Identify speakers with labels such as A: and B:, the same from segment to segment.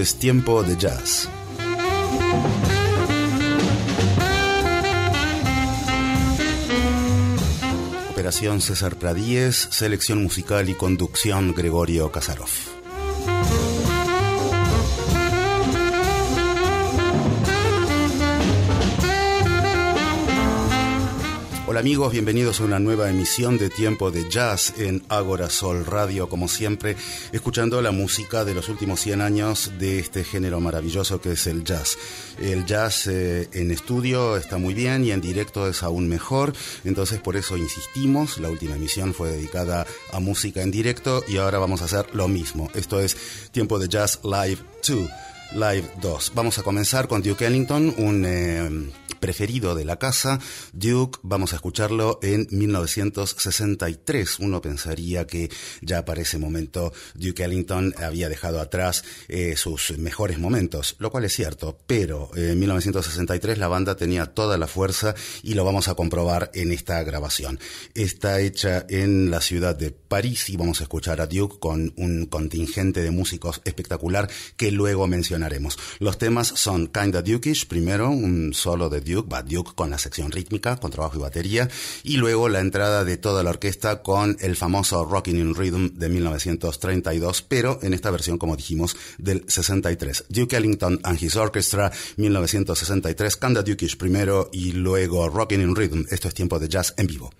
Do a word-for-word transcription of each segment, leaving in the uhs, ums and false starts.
A: es Tiempo de Jazz. Operación César Pradíez, selección musical y conducción Gregorio Kasarov. Hola amigos, bienvenidos a una nueva emisión de Tiempo de Jazz en Ágora Sol Radio, como siempre, escuchando la música de los últimos cien años de este género maravilloso que es el jazz. El jazz eh, en estudio está muy bien y en directo es aún mejor, entonces por eso insistimos. La última emisión fue dedicada a música en directo y ahora vamos a hacer lo mismo. Esto es Tiempo de Jazz Live dos. Live dos. Vamos a comenzar con Duke Ellington, un eh, preferido de la casa. Duke, vamos a escucharlo en mil novecientos sesenta y tres. Uno pensaría que ya para ese momento Duke Ellington había dejado atrás eh, sus mejores momentos, lo cual es cierto, pero eh, en mil novecientos sesenta y tres la banda tenía toda la fuerza y lo vamos a comprobar en esta grabación. Está hecha en la ciudad de París y vamos a escuchar a Duke con un contingente de músicos espectacular que luego mencionaremos. Los temas son Kinda Dukish, primero un solo de Duke, va Duke con la sección rítmica, con trabajo y batería, y luego la entrada de toda la orquesta con el famoso Rockin' in Rhythm de mil novecientos treinta y dos, pero en esta versión, como dijimos, del sesenta y tres. Duke Ellington and His Orchestra, mil novecientos sesenta y tres, Kinda Dukish primero y luego Rockin' in Rhythm. Esto es Tiempo de Jazz en vivo.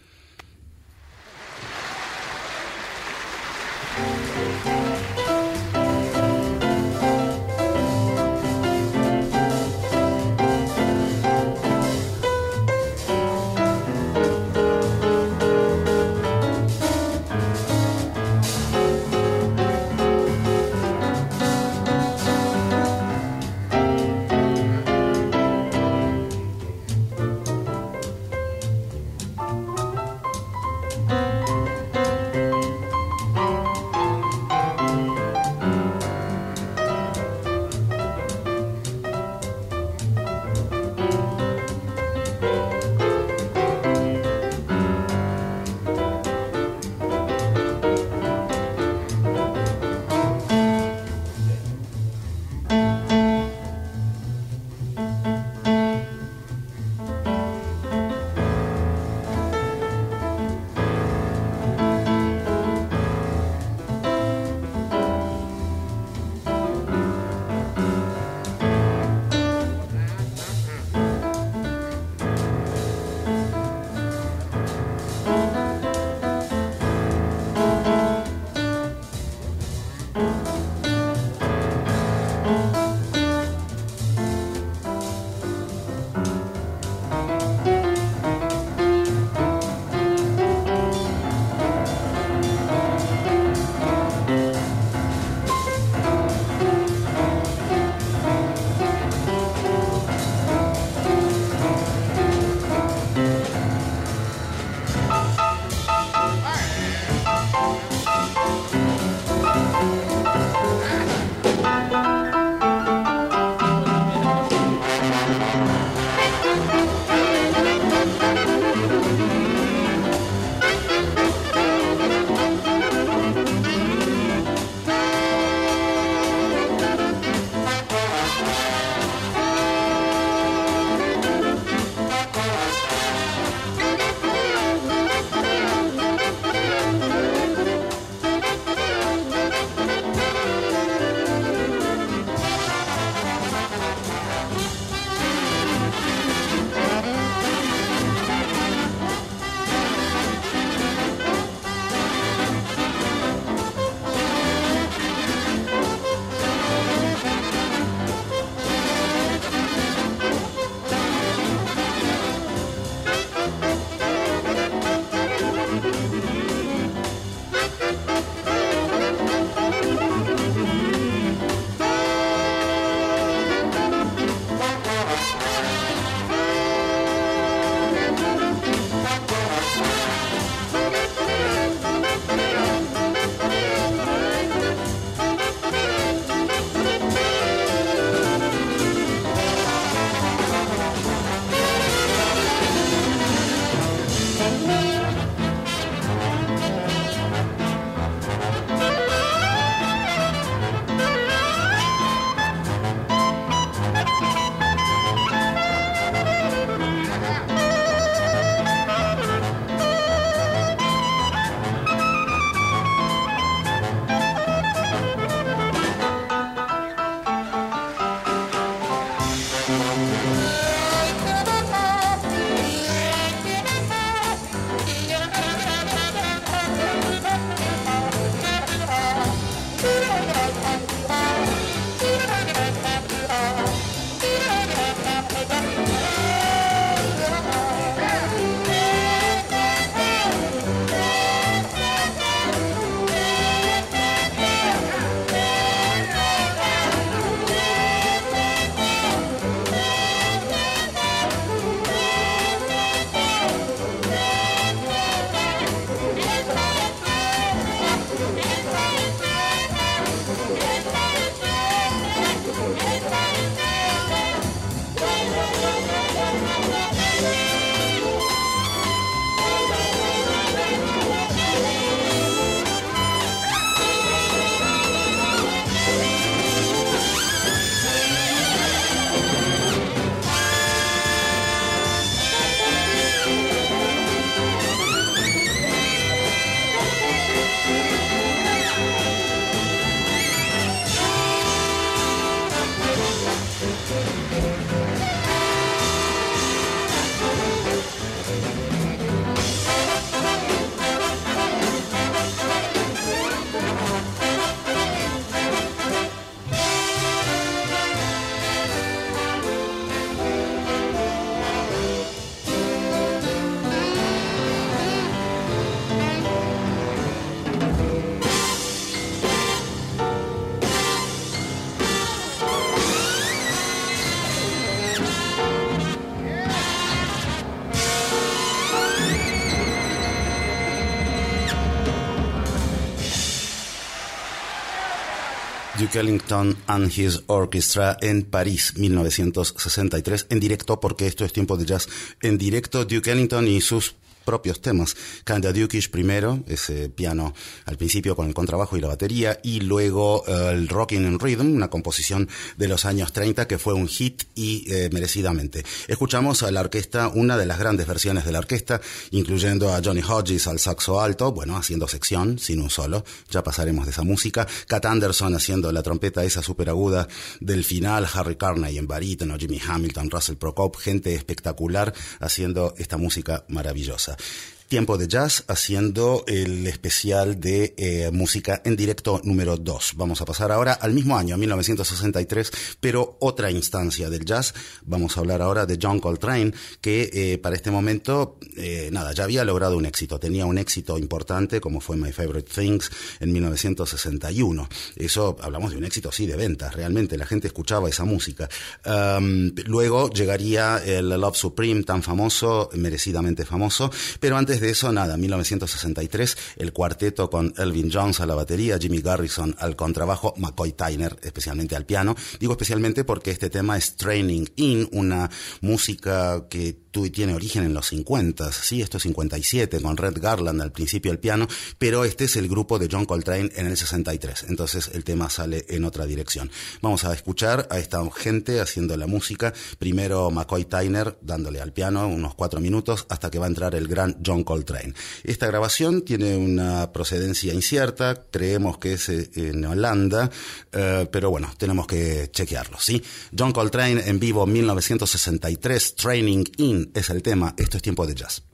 A: Duke Ellington and His Orchestra en París, mil novecientos sesenta y tres, en directo, porque esto es tiempo de jazz en directo. Duke Ellington y sus propios temas. Kinda Dukish primero, ese piano al principio con el contrabajo y la batería, y luego uh, el Rockin' in Rhythm, una composición de los años treinta que fue un hit y eh, merecidamente. Escuchamos a la orquesta, una de las grandes versiones de la orquesta, incluyendo a Johnny Hodges al saxo alto, bueno, haciendo sección, sin un solo, ya pasaremos de esa música, Cat Anderson haciendo la trompeta esa súper aguda del final, Harry Carney en barítono, Jimmy Hamilton, Russell Prokop, gente espectacular haciendo esta música maravillosa. Tiempo de Jazz haciendo el especial de eh, música en directo número dos. Vamos a pasar ahora al mismo año, mil novecientos sesenta y tres, pero otra instancia del jazz. Vamos a hablar ahora de John Coltrane, que eh, para este momento, eh, nada, ya había logrado un éxito. Tenía un éxito importante, como fue My Favorite Things en mil novecientos sesenta y uno. Eso, hablamos de un éxito, sí, de ventas. Realmente la gente escuchaba esa música. Um, luego llegaría el Love Supreme, tan famoso, merecidamente famoso, pero antes de eso, nada, mil novecientos sesenta y tres, el cuarteto con Elvin Jones a la batería, Jimmy Garrison al contrabajo, McCoy Tyner especialmente al piano. Digo especialmente porque este tema es Training In, una música que tú tiene origen en los cincuenta, sí, esto es cincuenta y siete, con Red Garland al principio al piano, pero este es el grupo de John Coltrane en el sesenta y tres, entonces el tema sale en otra dirección. Vamos a escuchar a esta gente haciendo la música, primero McCoy Tyner dándole al piano unos cuatro minutos hasta que va a entrar el gran John Coltrane. Esta grabación tiene una procedencia incierta, creemos que es en Holanda, eh, pero bueno, tenemos que chequearlo, ¿sí? John Coltrane en vivo mil novecientos sesenta y tres, Training In es el tema. Esto es tiempo de jazz.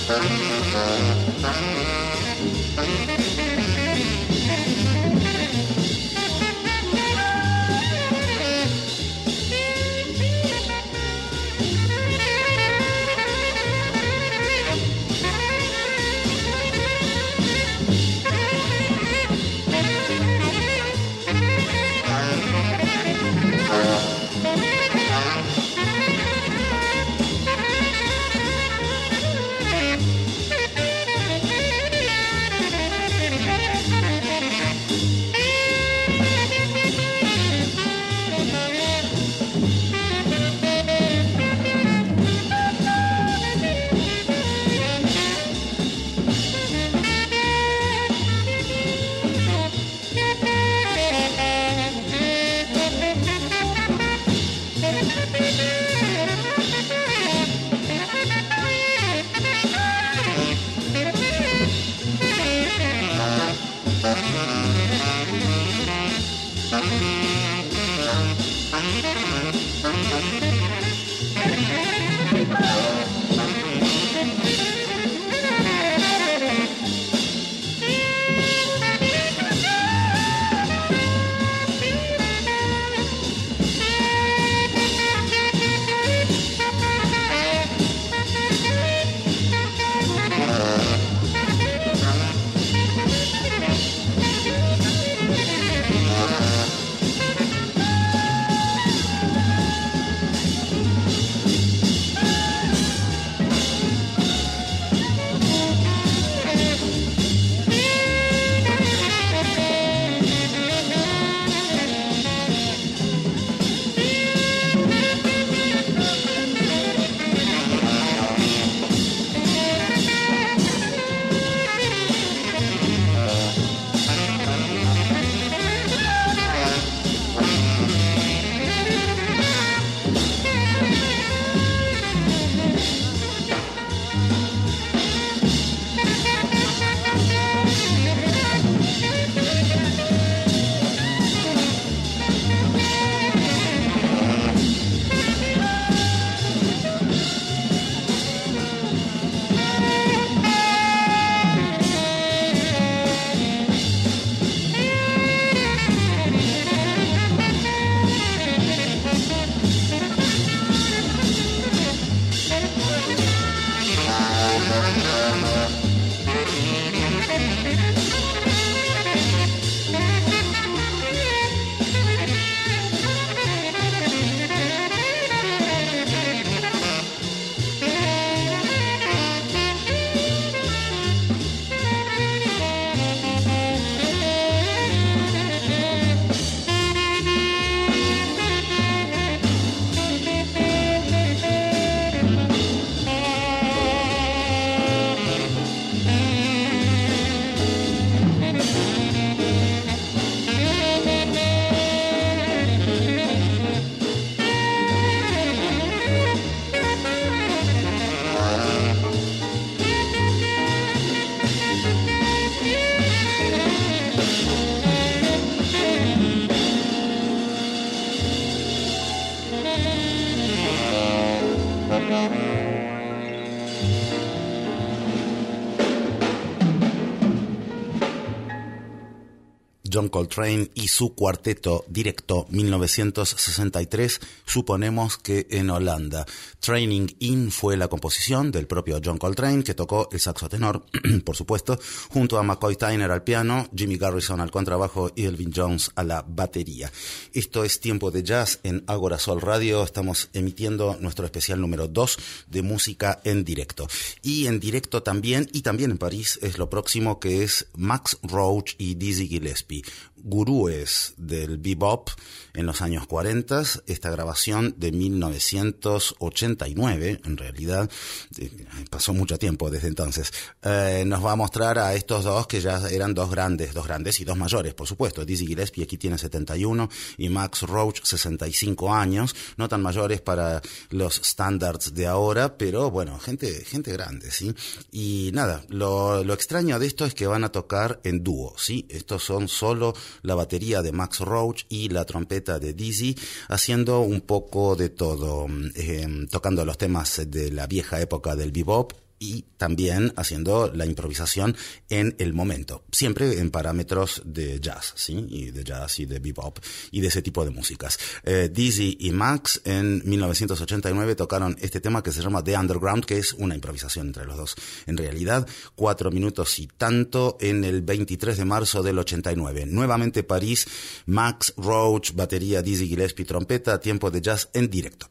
A: John Coltrane y su cuarteto directo mil novecientos sesenta y tres, suponemos que en Holanda. Training In fue la composición del propio John Coltrane, que tocó el saxo tenor, por supuesto, junto a McCoy Tyner al piano, Jimmy Garrison al contrabajo y Elvin Jones a la batería. Esto es Tiempo de Jazz en Ágora Sol Radio. Estamos emitiendo nuestro especial número dos de música en directo. Y en directo también, y también en París, es lo próximo, que es Max Roach y Dizzy Gillespie, gurúes del bebop en los años cuarenta, esta grabación de mil novecientos ochenta y nueve, en realidad, eh, pasó mucho tiempo desde entonces, eh, nos va a mostrar a estos dos que ya eran dos grandes, dos grandes y dos mayores, por supuesto. Dizzy Gillespie aquí tiene setenta y uno y Max Roach sesenta y cinco años, no tan mayores para los standards de ahora, pero bueno, gente, gente grande, ¿sí? Y nada, lo, lo extraño de esto es que van a tocar en dúo, ¿sí? Estos son solo la batería de Max Roach y la trompeta de Dizzy, haciendo un poco de todo, eh, tocando los temas de la vieja época del bebop, y también haciendo la improvisación en el momento, siempre en parámetros de jazz, ¿sí? Y de jazz y de bebop y de ese tipo de músicas. Eh, Dizzy y Max en mil novecientos ochenta y nueve tocaron este tema que se llama The Underground, que es una improvisación entre los dos. En realidad, cuatro minutos y tanto en el veintitrés de marzo del ochenta y nueve. Nuevamente París, Max Roach, batería, Dizzy Gillespie, trompeta, tiempo de jazz en directo.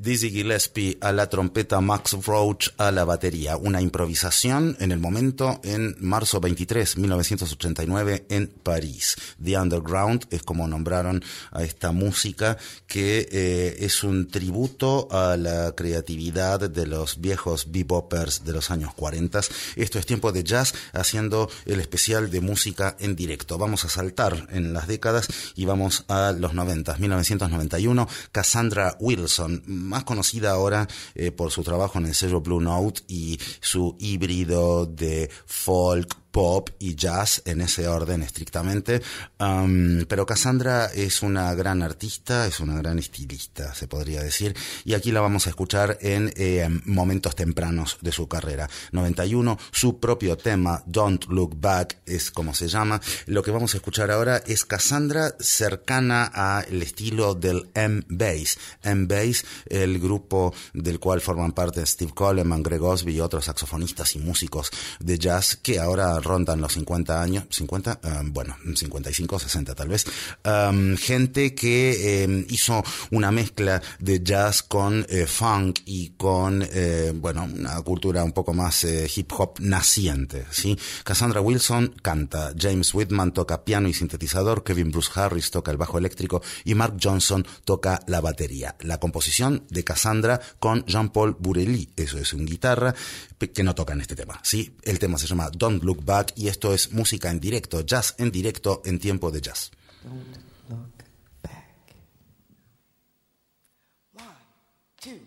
A: Dizzy Gillespie a la trompeta, Max Roach a la batería. Una improvisación en el momento en marzo veintitrés, mil novecientos ochenta y nueve en París. The Underground es como nombraron a esta música que eh, es un tributo a la creatividad de los viejos bebopers de los años cuarenta. Esto es Tiempo de Jazz, haciendo el especial de música en directo. Vamos a saltar en las décadas y vamos a los noventa, mil novecientos noventa y uno. Cassandra Wilson, más conocida ahora eh, por su trabajo en el sello Blue Note y su híbrido de folk, pop y jazz, en ese orden estrictamente, um, pero Cassandra es una gran artista, es una gran estilista, se podría decir, y aquí la vamos a escuchar en eh, momentos tempranos de su carrera. noventa y uno, su propio tema, Don't Look Back, es como se llama. Lo que vamos a escuchar ahora es Cassandra cercana al estilo del M-Bass. M-Bass, el grupo del cual forman parte Steve Coleman, Greg Osby y otros saxofonistas y músicos de jazz que ahora rondan los cincuenta años, cincuenta, um, bueno, cincuenta y cinco, sesenta tal vez, um, gente que eh, hizo una mezcla de jazz con eh, funk y con, eh, bueno, una cultura un poco más eh, hip hop naciente, ¿sí? Cassandra Wilson canta, James Whitman toca piano y sintetizador, Kevin Bruce Harris toca el bajo eléctrico y Mark Johnson toca la batería. La composición de Cassandra con Jean-Paul Bourelly, eso es un guitarra que no toca en este tema, ¿sí? El tema se llama Don't Look Back y esto es música en directo, jazz en directo en Tiempo de Jazz.
B: Don't look back. One, two.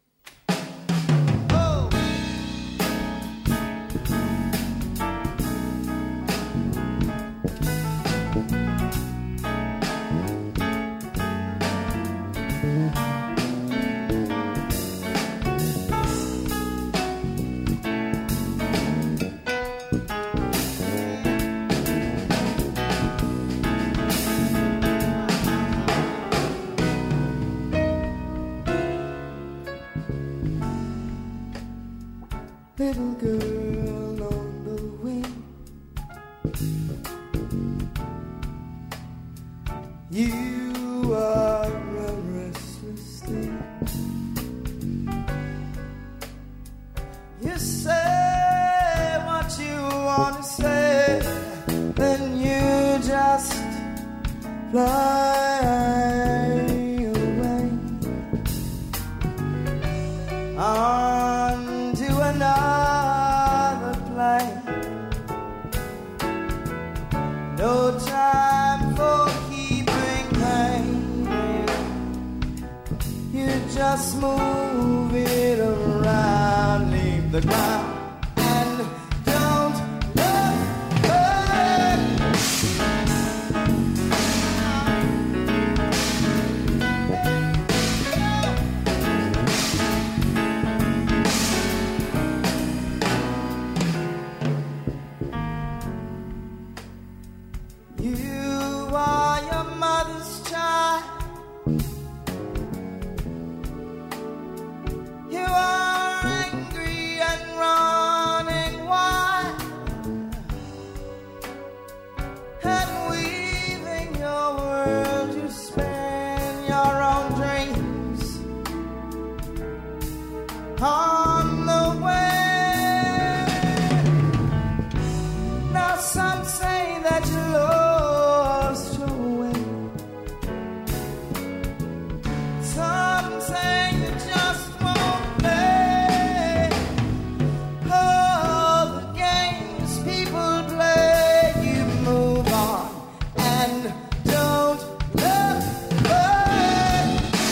B: Oh. Little girl on the wing, you are a restless thing. You say what you want to say, then you just fly away on to another plane. No time for keeping pain. You just move it around, leave the ground. On the way. Now some say that you lost your way. Some say you just won't play all the games people play. You move on and don't look back.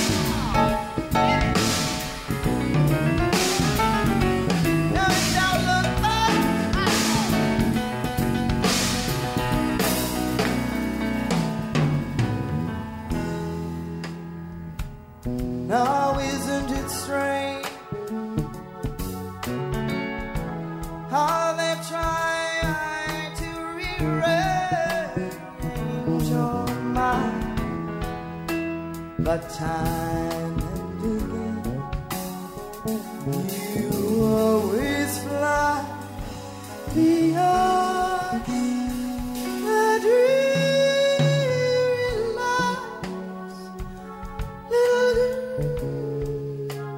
B: Now isn't it strange how they try to rearrange your mind, but time and again you always fly beyond the dreary lives, little girl.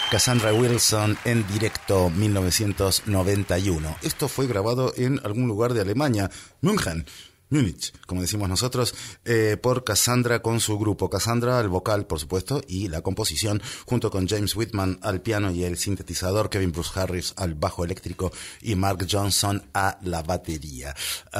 A: Cassandra Wilson en directo mil novecientos noventa y uno. Esto fue grabado en algún lugar de Alemania, München, Múnich, como decimos nosotros, eh, por Cassandra con su grupo. Cassandra al vocal, por supuesto, y la composición junto con James Whitman al piano y el sintetizador, Kevin Bruce Harris al bajo eléctrico y Mark Johnson a la batería.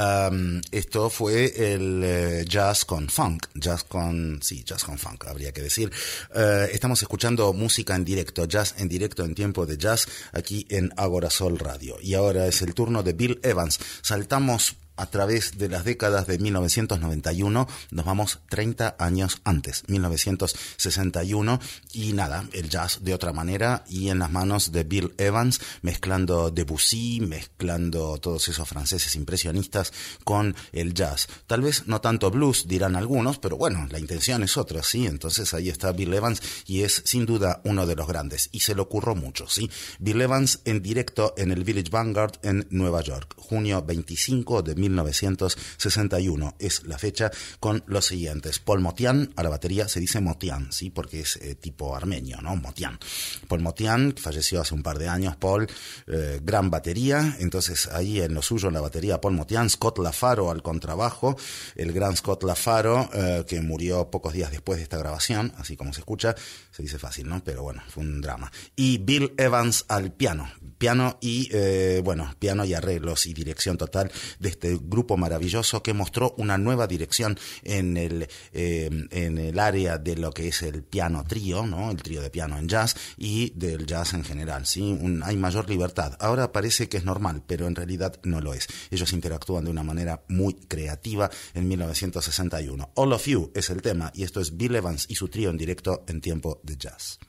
A: Um, esto fue el eh, jazz con funk, jazz con, sí, jazz con funk, habría que decir. Uh, estamos escuchando música en directo, jazz en directo en tiempo de jazz, aquí en Agora Sol Radio. Y ahora es el turno de Bill Evans. Saltamos a través de las décadas de mil novecientos noventa y uno, nos vamos treinta años antes, mil novecientos sesenta y uno, y nada, el jazz de otra manera y en las manos de Bill Evans, mezclando Debussy, mezclando todos esos franceses impresionistas con el jazz. Tal vez no tanto blues, dirán algunos, pero bueno, la intención es otra, ¿sí? Entonces ahí está Bill Evans y es sin duda uno de los grandes, y se le ocurrió mucho, ¿sí? Bill Evans en directo en el Village Vanguard en Nueva York, junio veinticinco de mil novecientos sesenta y uno es la fecha, con los siguientes: Paul Motian a la batería, se dice Motian, sí, porque es eh, tipo armenio, ¿no? Motian. Paul Motian, que falleció hace un par de años. Paul, eh, gran batería, entonces ahí en lo suyo en la batería Paul Motian. Scott LaFaro al contrabajo, el gran Scott LaFaro, eh, que murió pocos días después de esta grabación, así como se escucha, se dice fácil, ¿no? Pero bueno, fue un drama. Y Bill Evans al piano, piano y, eh, bueno, piano y arreglos y dirección total de este grupo maravilloso que mostró una nueva dirección en el eh, en el área de lo que es el piano trío, ¿no? El trío de piano en jazz y del jazz en general, ¿sí? Un, hay mayor libertad. Ahora parece que es normal, pero en realidad no lo es. Ellos interactúan de una manera muy creativa en mil novecientos sesenta y uno. All of You es el tema y esto es Bill Evans y su trío en directo en tiempo de jazz.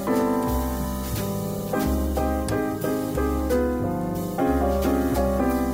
B: Thank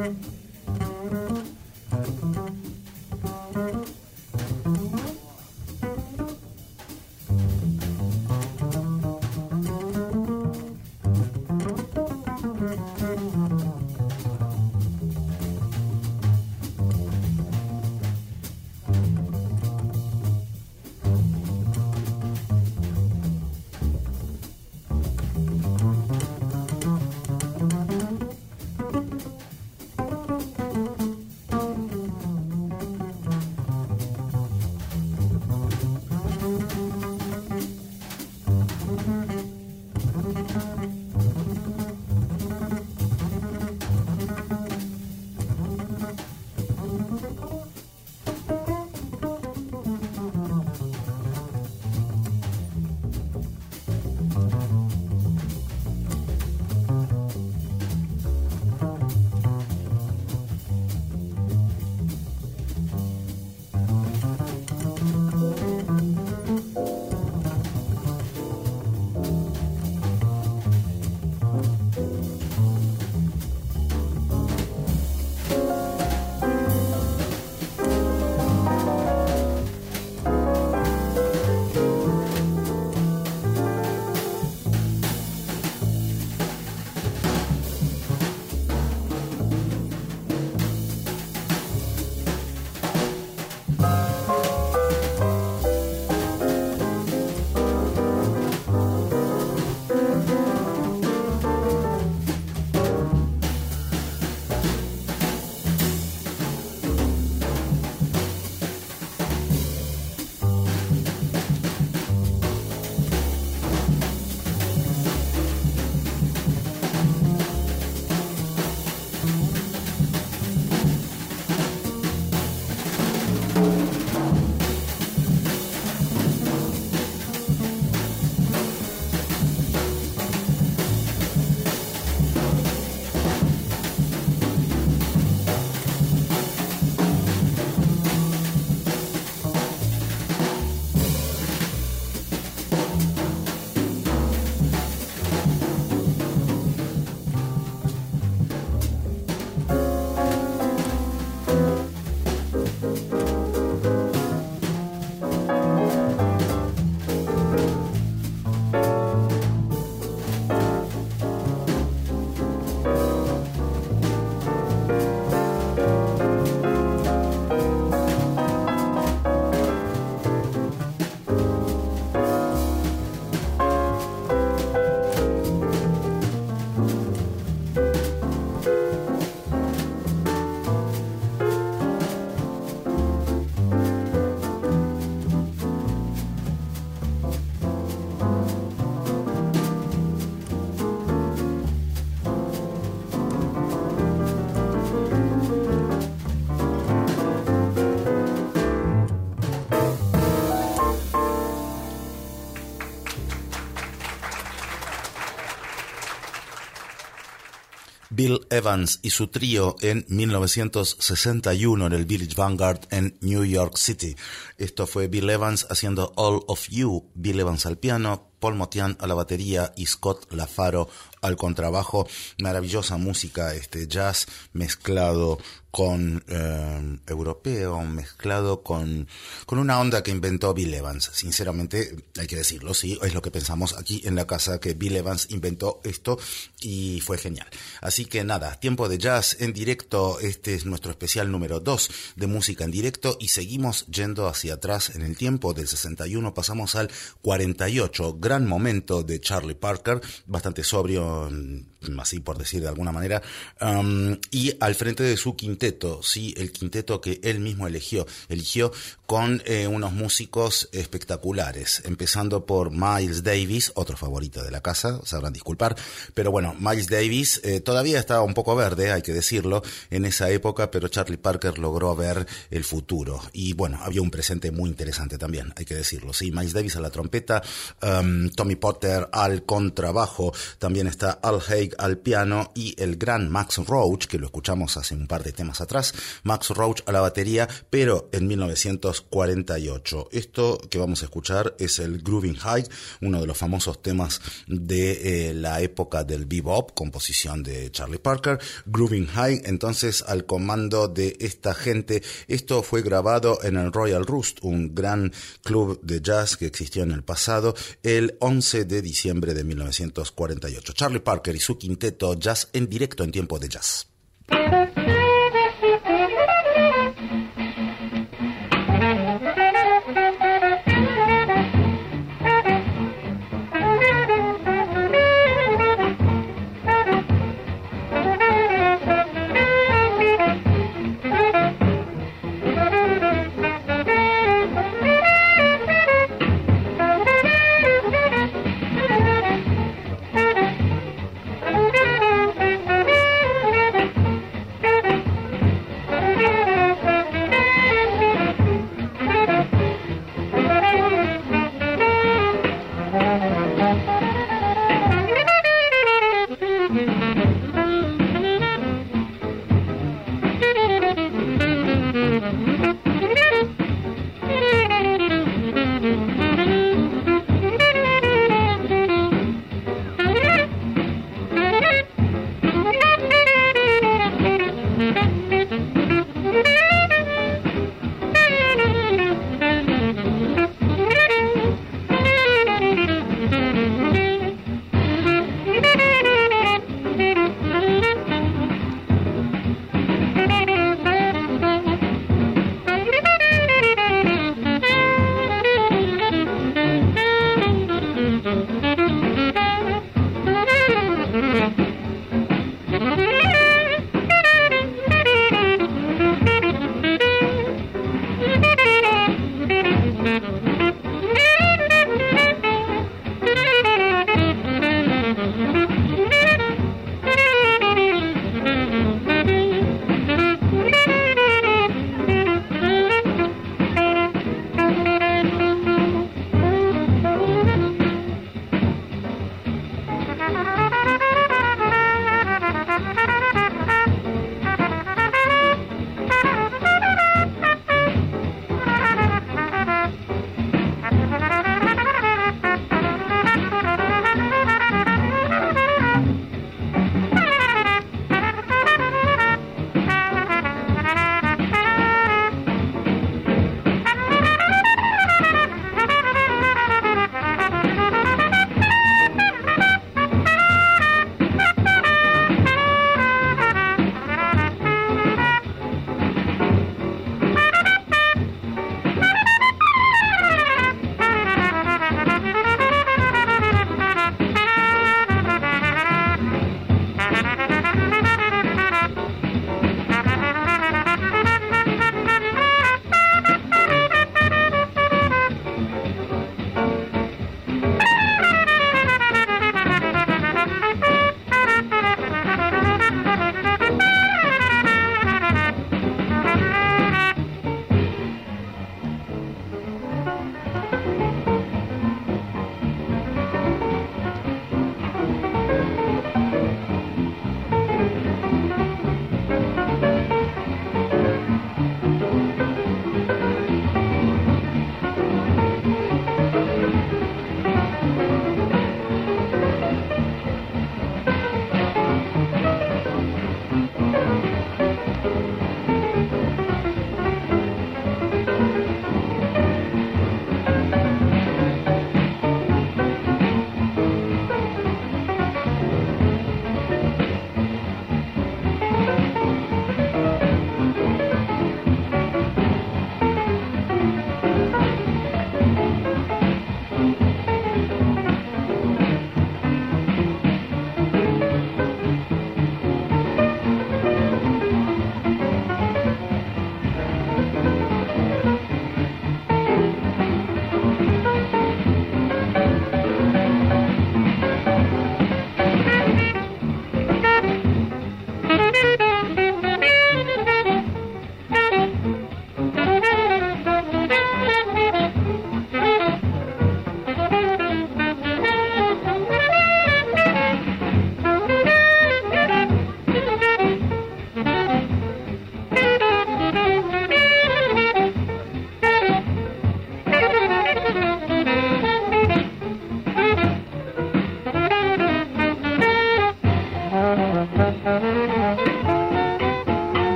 A: Bill Evans y su trío en mil novecientos sesenta y uno en el Village Vanguard en New York City. Esto fue Bill Evans haciendo All of You, Bill Evans al piano, Paul Motian a la batería y Scott Lafaro al contrabajo. Maravillosa música, este jazz mezclado con eh, europeo, mezclado con, con una onda que inventó Bill Evans. Sinceramente, hay que decirlo, sí, es lo que pensamos aquí en la casa, que Bill Evans inventó esto y fue genial. Así que nada, tiempo de jazz en directo. Este es nuestro especial número dos de música en directo y seguimos yendo hacia atrás en el tiempo. Del sesenta y uno pasamos al cuarenta y ocho, gran momento de Charlie Parker, bastante sobrio, así por decir de alguna manera, um, y al frente de su quinteto, sí, el quinteto que él mismo eligió, eligió con eh, unos músicos espectaculares, empezando por Miles Davis, otro favorito de la casa, sabrán disculpar, pero bueno, Miles Davis eh, todavía estaba un poco verde, hay que decirlo, en esa época, pero Charlie Parker logró ver el futuro, y bueno, había un presente muy interesante también, hay que decirlo, sí, Miles Davis a la trompeta, um, Tommy Potter al contrabajo, también está Al Haig Craig al piano y el gran Max Roach, que lo escuchamos hace un par de temas atrás, Max Roach a la batería, pero en mil novecientos cuarenta y ocho. Esto que vamos a escuchar es el Groovin' High, uno de los famosos temas de eh, la época del bebop, composición de Charlie Parker. Groovin' High, entonces, al comando de esta gente. Esto fue grabado en el Royal Roost, un gran club de jazz que existió en el pasado, el once de diciembre de mil novecientos cuarenta y ocho. Charlie Parker y su quinteto jazz en directo en Tiempo de Jazz.
C: Thank you.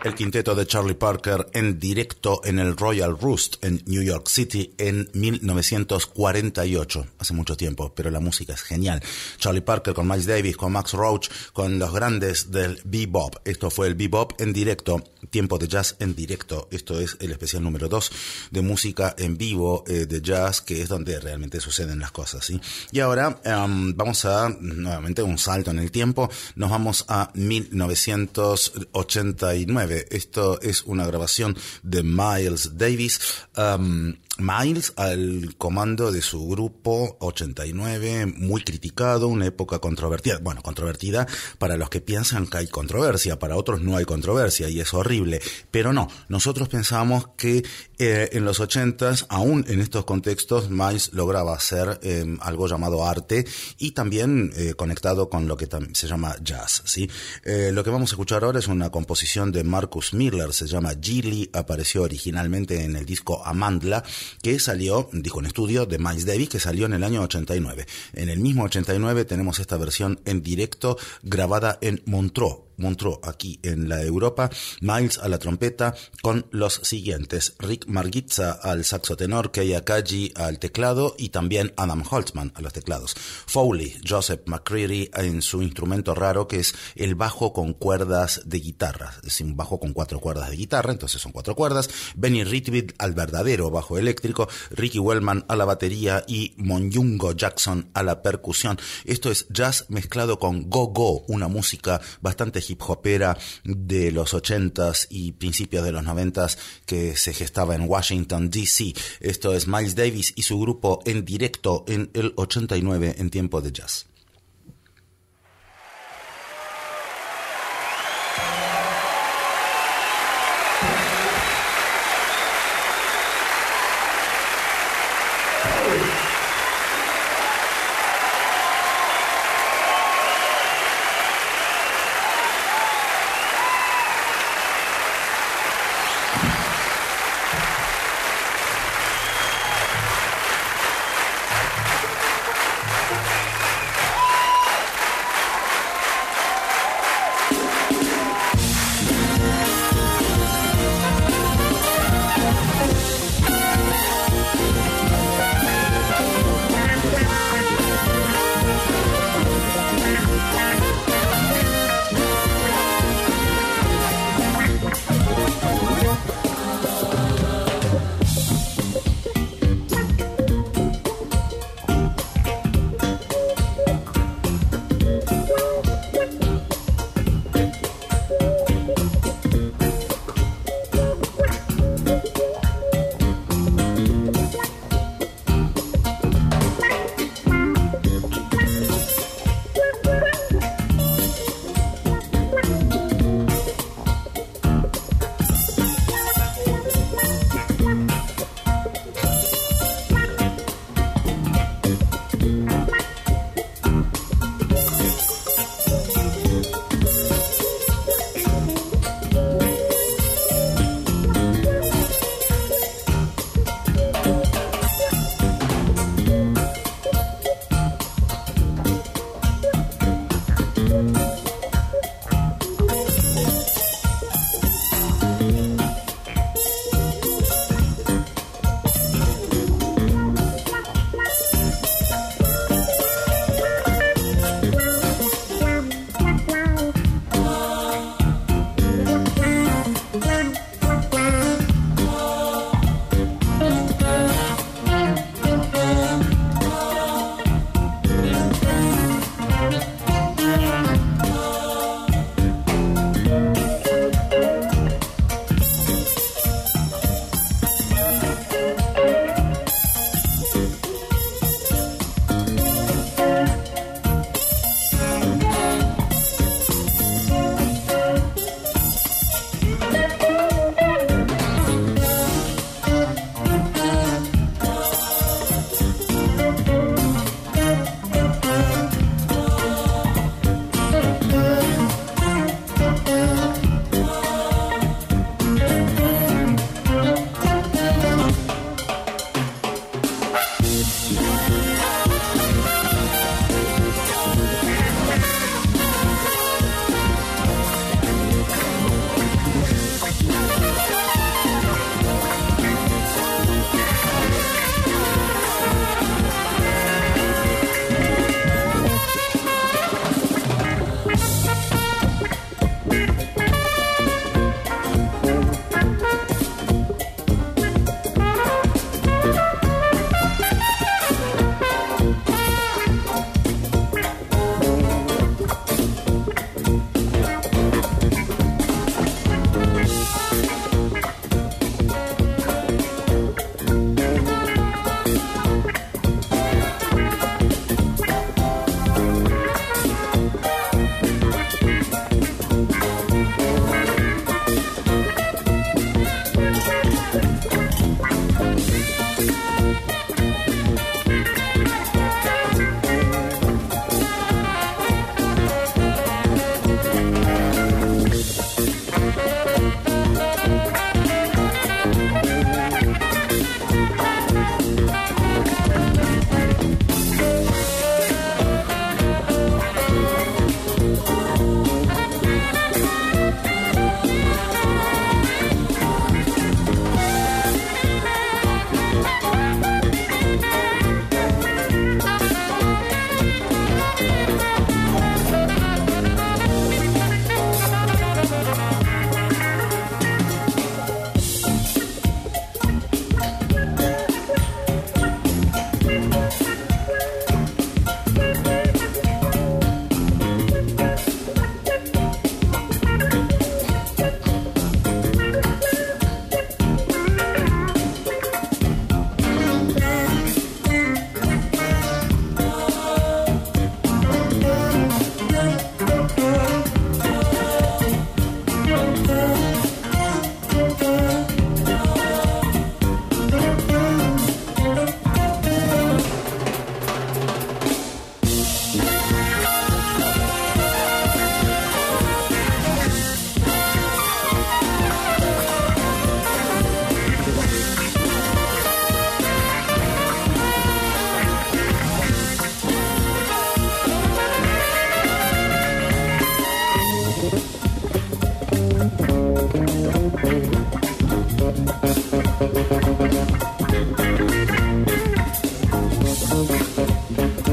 A: el quinteto de Charlie Parker en directo en el Royal Roost en New York City en mil novecientos cuarenta y ocho. Hace mucho tiempo, pero la música es genial. Charlie Parker con Miles Davis, con Max Roach, con los grandes del bebop. Esto fue el bebop en directo, tiempo de jazz en directo. Esto es el especial número dos de música en vivo eh, de jazz, que es donde realmente suceden las cosas, ¿sí? Y ahora um, vamos a nuevamente un salto en el tiempo. Nos vamos a mil novecientos ochenta y nueve. Esto es una grabación de Miles Davis. Um, Miles al comando de su grupo ochenta y nueve, muy criticado, una época controvertida. Bueno, controvertida para los que piensan que hay controversia, para otros no hay controversia y es horrible. Pero no, nosotros pensamos que eh, en los ochentas, aún en estos contextos, Miles lograba hacer eh, algo llamado arte y también eh, conectado con lo que tam- se llama jazz, ¿sí? Eh, lo que vamos a escuchar ahora es una composición de Marcus Miller, se llama Gilly, apareció originalmente en el disco Amandla, que salió, disco en estudio de Miles Davis, que salió en el año ochenta y nueve. En el mismo ochenta y nueve tenemos esta versión en directo grabada en Montreux. Montreux, aquí en la Europa. Miles a la trompeta con los siguientes: Rick Margitza al saxo tenor, Kei Akagi al teclado y también Adam Holtzman a los teclados. Foley, Joseph McCreary en su instrumento raro que es el bajo con cuerdas de guitarra, es decir, un bajo con cuatro cuerdas de guitarra, entonces son cuatro cuerdas. Benny Ritvid al verdadero bajo eléctrico, Ricky Wellman a la batería y Monjungo Jackson a la percusión. Esto es jazz mezclado con go-go, una música bastante hip hopera de los ochentas y principios de los noventas que se gestaba en Washington D C. Esto es Miles Davis y su grupo en directo en el ochenta y nueve en tiempo de jazz.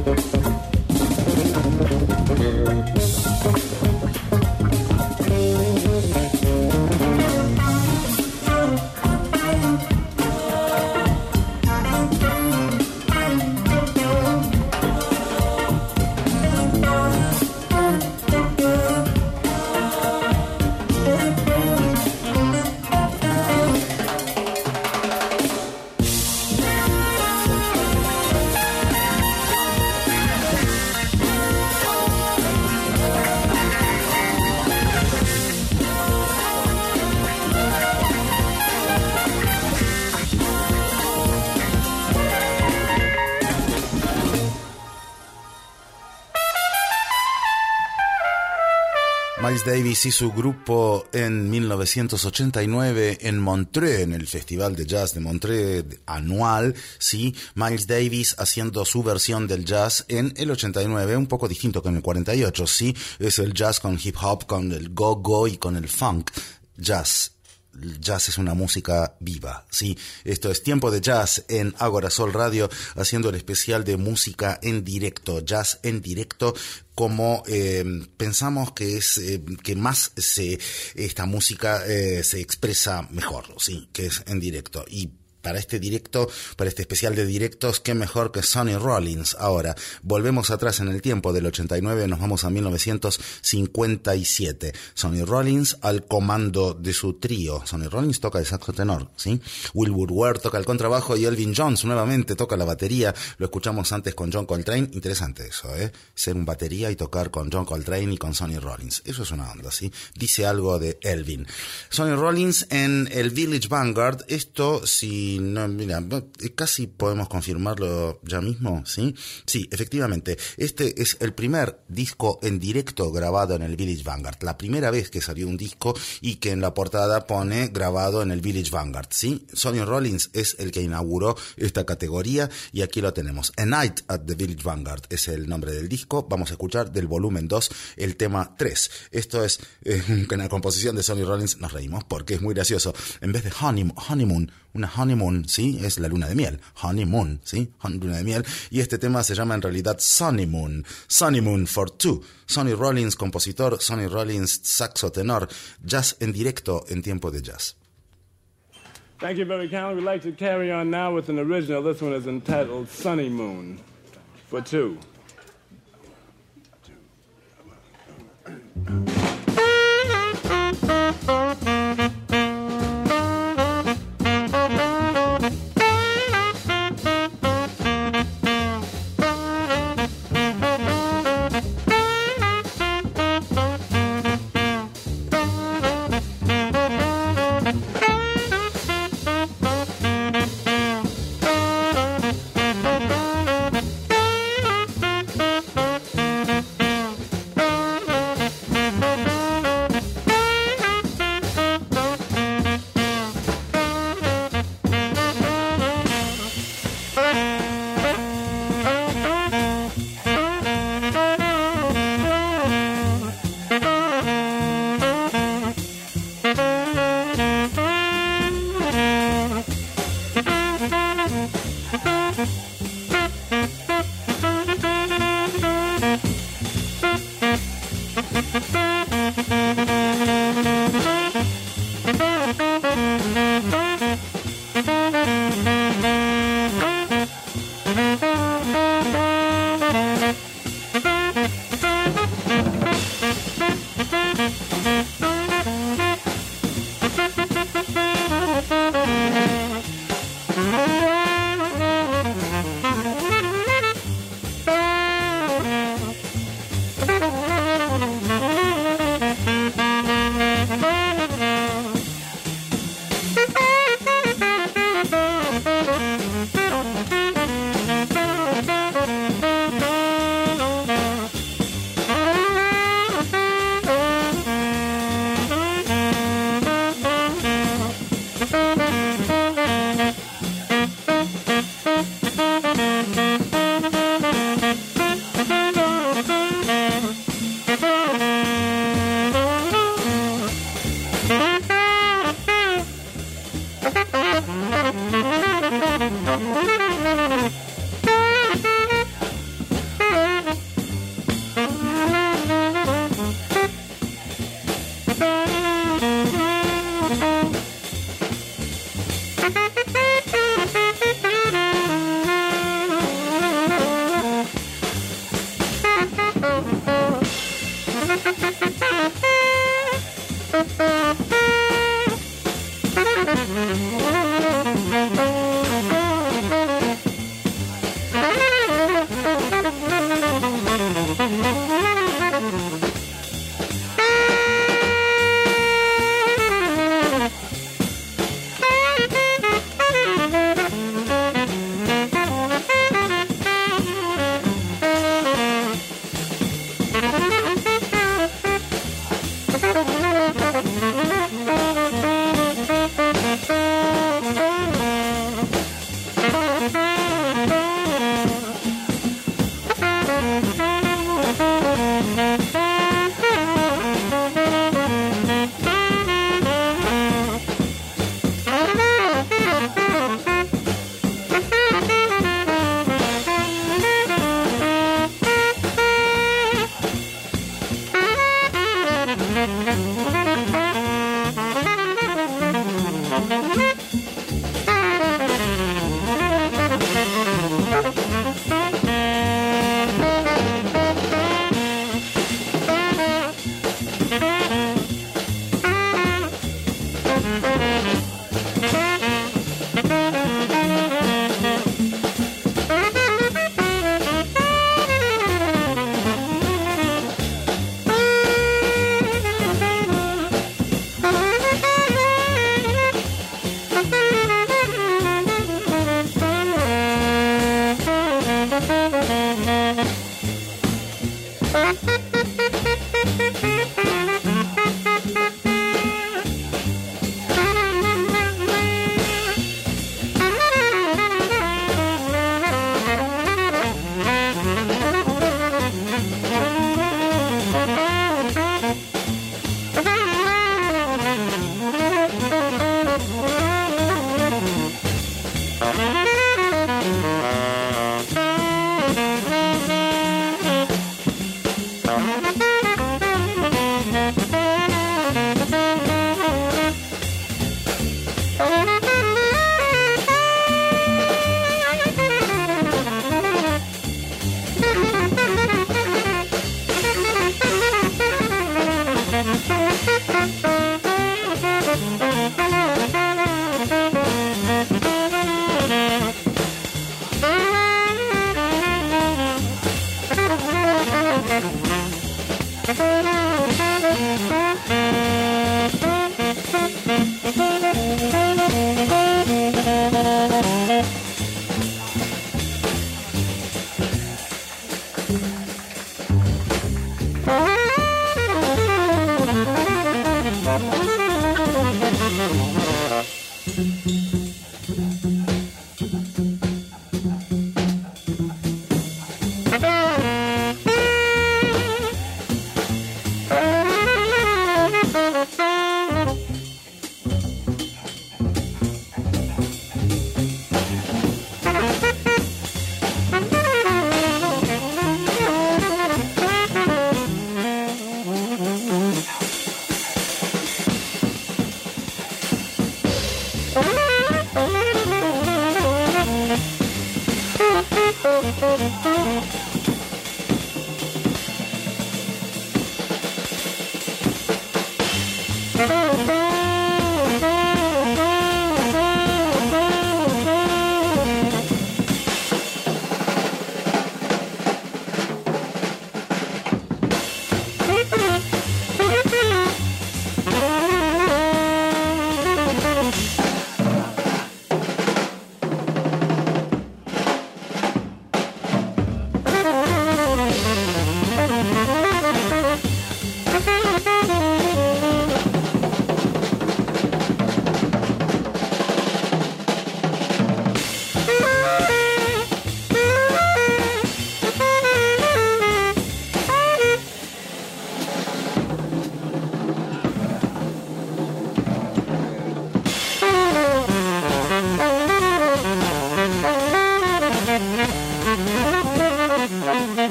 A: Miles Davis y su grupo en mil novecientos ochenta y nueve en Montreux, en el Festival de Jazz de Montreux anual, sí, Miles Davis haciendo su versión del jazz en el ochenta y nueve, un poco distinto que en el cuarenta y ocho, sí, es el jazz con hip hop, con el go-go y con el funk, jazz. El jazz es una música viva, sí. Esto es Tiempo de Jazz en Ágora Sol Radio, haciendo el especial de música en directo, jazz en directo, como eh, pensamos que es eh, que más se esta música eh, se expresa mejor, sí, que es en directo. Y para este directo, para este especial de directos, qué mejor que Sonny Rollins. Ahora, volvemos atrás en el tiempo del ochenta y nueve, nos vamos a mil novecientos cincuenta y siete. Sonny Rollins al comando de su trío. Sonny Rollins toca el saxo tenor, ¿sí? Wilbur Ware toca el contrabajo y Elvin Jones nuevamente toca la batería. Lo escuchamos antes con John Coltrane. Interesante eso, ¿eh? Ser un batería y tocar con John Coltrane y con Sonny Rollins. Eso es una onda, ¿sí? Dice algo de Elvin. Sonny Rollins en el Village Vanguard. Esto, si no, mira, casi podemos confirmarlo ya mismo, ¿sí? Sí, efectivamente, este es el primer disco en directo grabado en el Village Vanguard, la primera vez que salió un disco y que en la portada pone grabado en el Village Vanguard, ¿sí? Sonny Rollins es el que inauguró esta categoría y aquí lo tenemos. A Night at the Village Vanguard es el nombre del disco. Vamos a escuchar del volumen dos el tema tres. Esto es eh, en la composición de Sonny Rollins. Nos reímos porque es muy gracioso. En vez de honeymoon, honeymoon una honeymoon, ¿sí? Es la luna de miel. Honeymoon, ¿sí? Luna de miel. Y este tema se llama en realidad Sonny Moon. Sonny Moon for Two. Sonny Rollins, compositor. Sonny Rollins, saxo tenor. Jazz en directo en Tiempo de Jazz.
C: Thank you very kindly. We'd like to carry on now with an original. This one is entitled Sonny Moon for Two.
D: Thank you.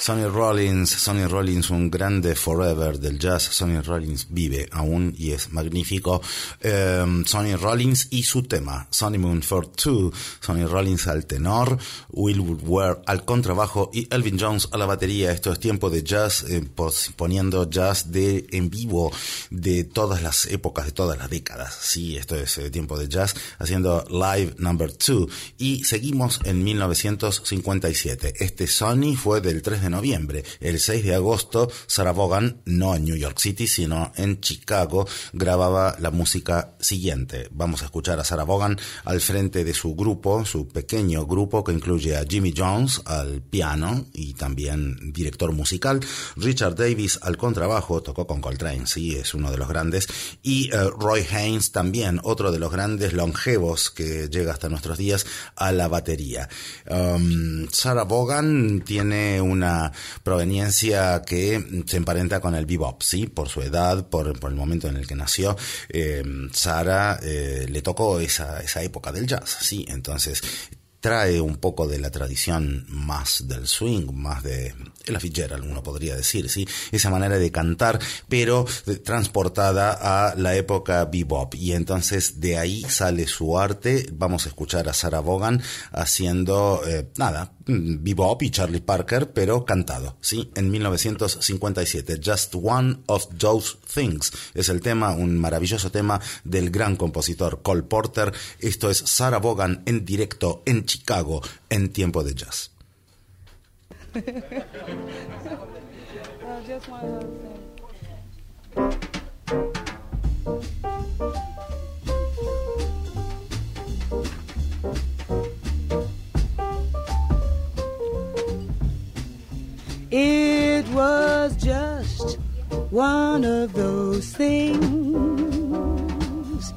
A: Sonny Rollins, Sonny Rollins, un grande forever del jazz. Sonny Rollins vive aún y es magnífico. Um, Sonny Rollins y su tema, Sonny Moon for Two. Sonny Rollins al tenor, Will Ware al contrabajo y Elvin Jones a la batería. Esto es tiempo de jazz, eh, poniendo jazz de en vivo de todas las épocas, de todas las décadas. Sí, esto es eh, tiempo de jazz, haciendo Live Number Two. Y seguimos en mil novecientos cincuenta y siete. Este Sonny fue del tres de noviembre. El seis de agosto, Sarah Vaughan, no en New York City, sino en Chicago, grababa la música siguiente. Vamos a escuchar a Sarah Vaughan al frente de su grupo, su pequeño grupo que incluye a Jimmy Jones al piano y también director musical, Richard Davis al contrabajo, tocó con Coltrane, sí, es uno de los grandes, y uh, Roy Haynes también, otro de los grandes longevos que llega hasta nuestros días, a la batería. Um, Sarah Vaughan tiene una proveniencia que se emparenta con el bebop, ¿sí? Por su edad, por, por el momento en el que nació. Eh, Sarah eh, le tocó esa, esa época del jazz, ¿sí? Entonces trae un poco de la tradición más del swing, más de Ella Fitzgerald, uno podría decir, ¿sí? Esa manera de cantar, pero transportada a la época bebop. Y entonces de ahí sale su arte. Vamos a escuchar a Sarah Vaughan haciendo, eh, nada, bebop y Charlie Parker, pero cantado, ¿sí? En mil novecientos cincuenta y siete, Just One of Those Things es el tema, un maravilloso tema del gran compositor Cole Porter. Esto es Sarah Vaughan en directo en Chicago en tiempo de jazz.
B: Well, just one of those things. It was just one of those things,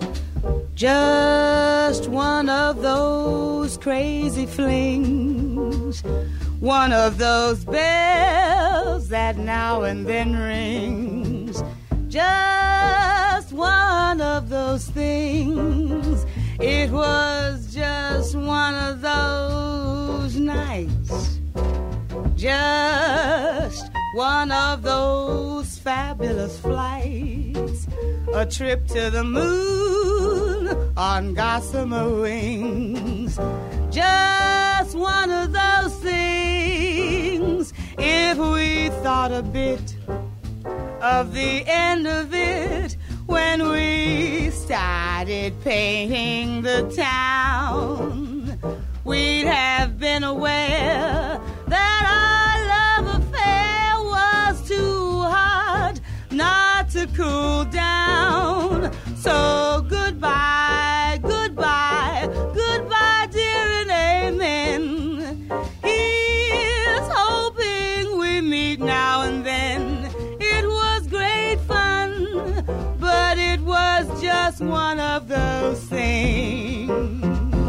B: just one of those crazy flings, one of those bells that now and then rings, just one of those things. It was just one of those nights, just one of those fabulous flights, a trip to the moon on gossamer wings, just one of those things. If we thought a bit of the end of it when we started painting the town, we'd have been aware that our love affair was too hot not to cool down. So goodbye, goodbye, goodbye, dear, and amen. Here's hoping we meet now and then. It was great fun, but it was just one of those things.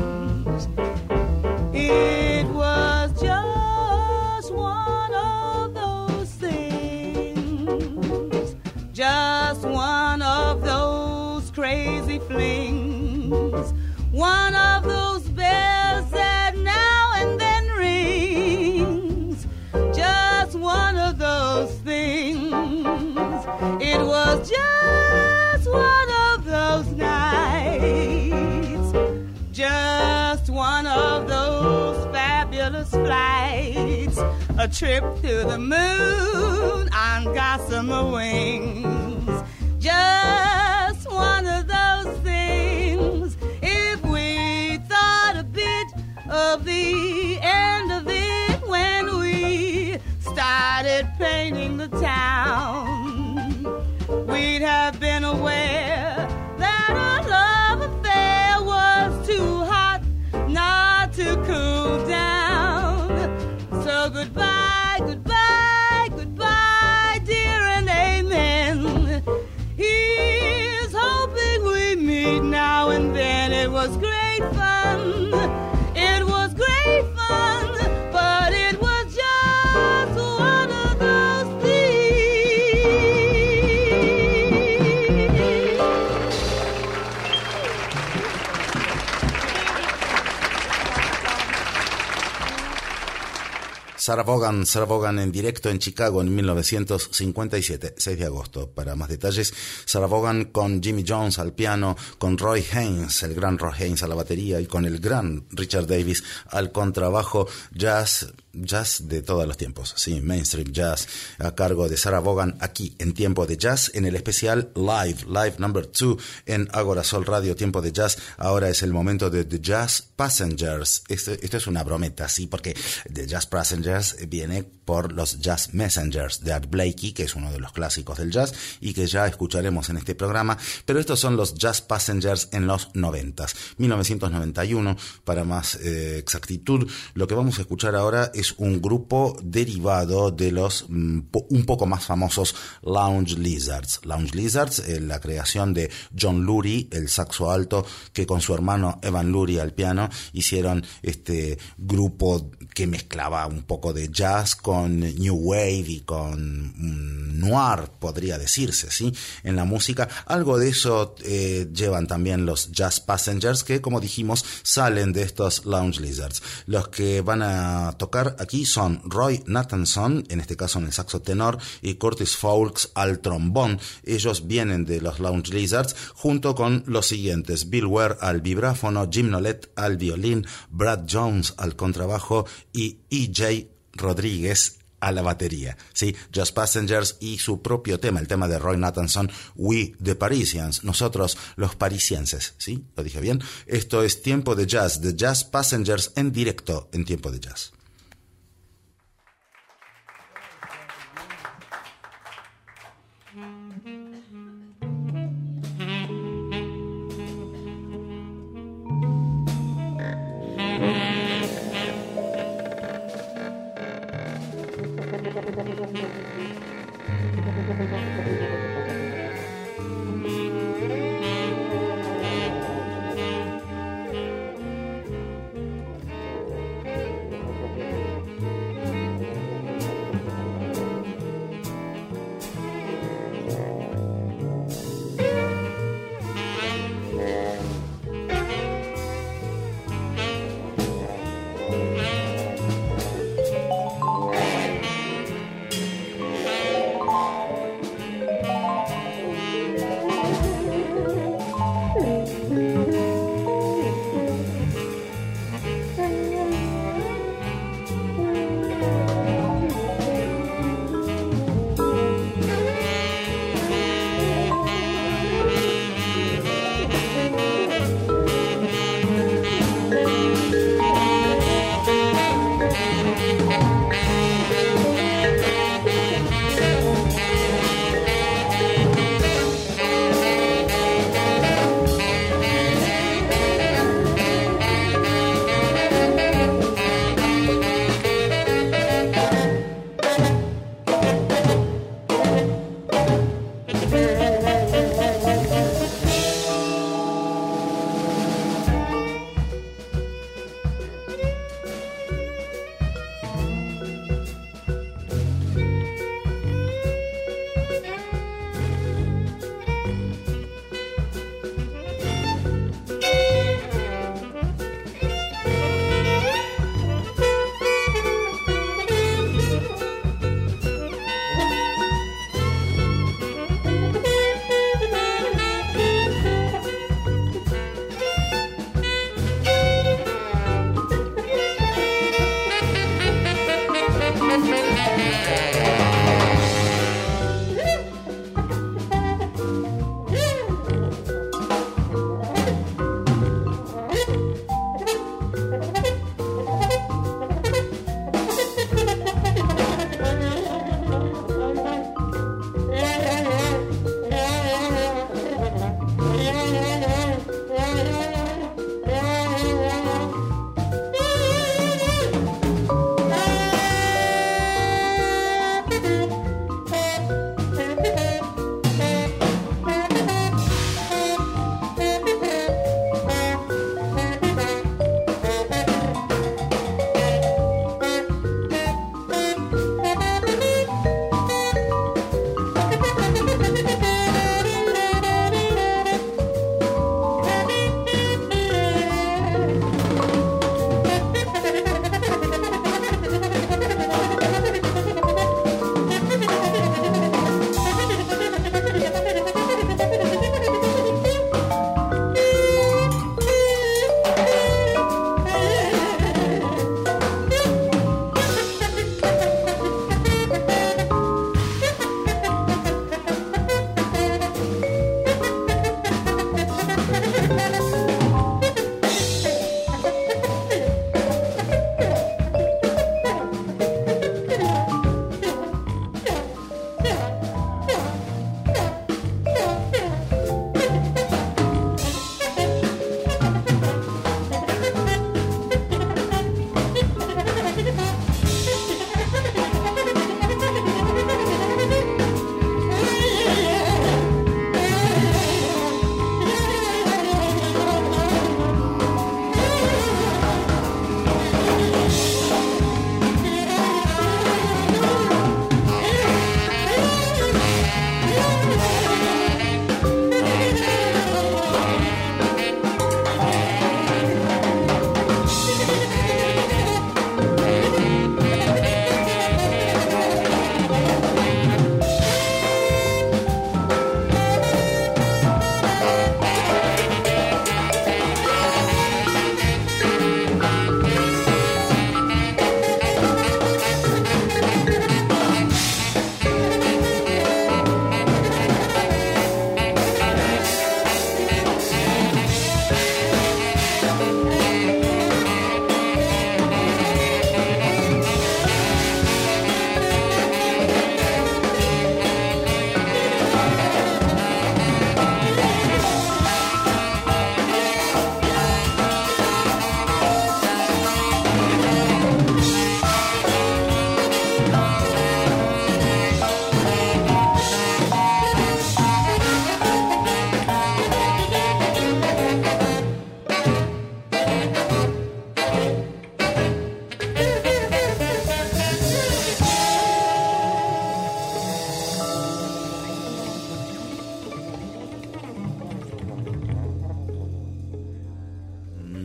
B: It was just one of those things, just one of those crazy flings, one of those bells that now and then rings, just one of those things. It was just one of those nights, just one of those fabulous flights, a trip to the moon on gossamer wings, just one of those things. If we thought a bit of the end of it when we started painting the town, we'd have been aware that our love affair was too hot not to cool down. So goodbye, goodbye, goodbye, dear, and amen. Here's hoping we meet now and then. It was great fun, it was great fun, but it was just one of those
A: Sarah Vaughan, Sarah Vaughan en directo en Chicago en mil novecientos cincuenta y siete, seis de agosto. Para más detalles, Sarah Vaughan con Jimmy Jones al piano, con Roy Haynes, el gran Roy Haynes a la batería y con el gran Richard Davis al contrabajo. Jazz, jazz de todos los tiempos, sí, mainstream jazz, a cargo de Sarah Vaughan aquí en Tiempo de Jazz, en el especial Live, Live number two en Agora Sol Radio, Tiempo de Jazz. Ahora es el momento de The Jazz Passengers. Esto, esto es una brometa, sí, porque The Jazz Passengers viene por los Jazz Messengers de Art Blakey, que es uno de los clásicos del jazz y que ya escucharemos en este programa, pero estos son los Jazz Passengers en los noventas, mil novecientos noventa y uno, para más eh, exactitud. Lo que vamos a escuchar ahora es un grupo derivado de los mm, po- un poco más famosos Lounge Lizards. Lounge Lizards, eh, la creación de John Lurie, el saxo alto, que con su hermano Evan Lurie al piano hicieron este grupo que mezclaba un poco de jazz con new wave y con mm, noir, podría decirse, ¿sí? En la música, algo de eso eh, llevan también los Jazz Passengers, que como dijimos salen de estos Lounge Lizards. Los que van a tocar aquí son Roy Nathanson, en este caso en el saxo tenor, y Curtis Fawkes al trombón. Ellos vienen de los Lounge Lizards, junto con los siguientes: Bill Ware al vibráfono, Jim Nolet al violín, Brad Jones al contrabajo y E J Rodríguez a la batería, ¿sí? Jazz Passengers y su propio tema, el tema de Roy Nathanson, We the Parisians, nosotros los parisienses, ¿sí? ¿Lo dije bien? Esto es Tiempo de Jazz, The Jazz Passengers en directo en Tiempo de Jazz.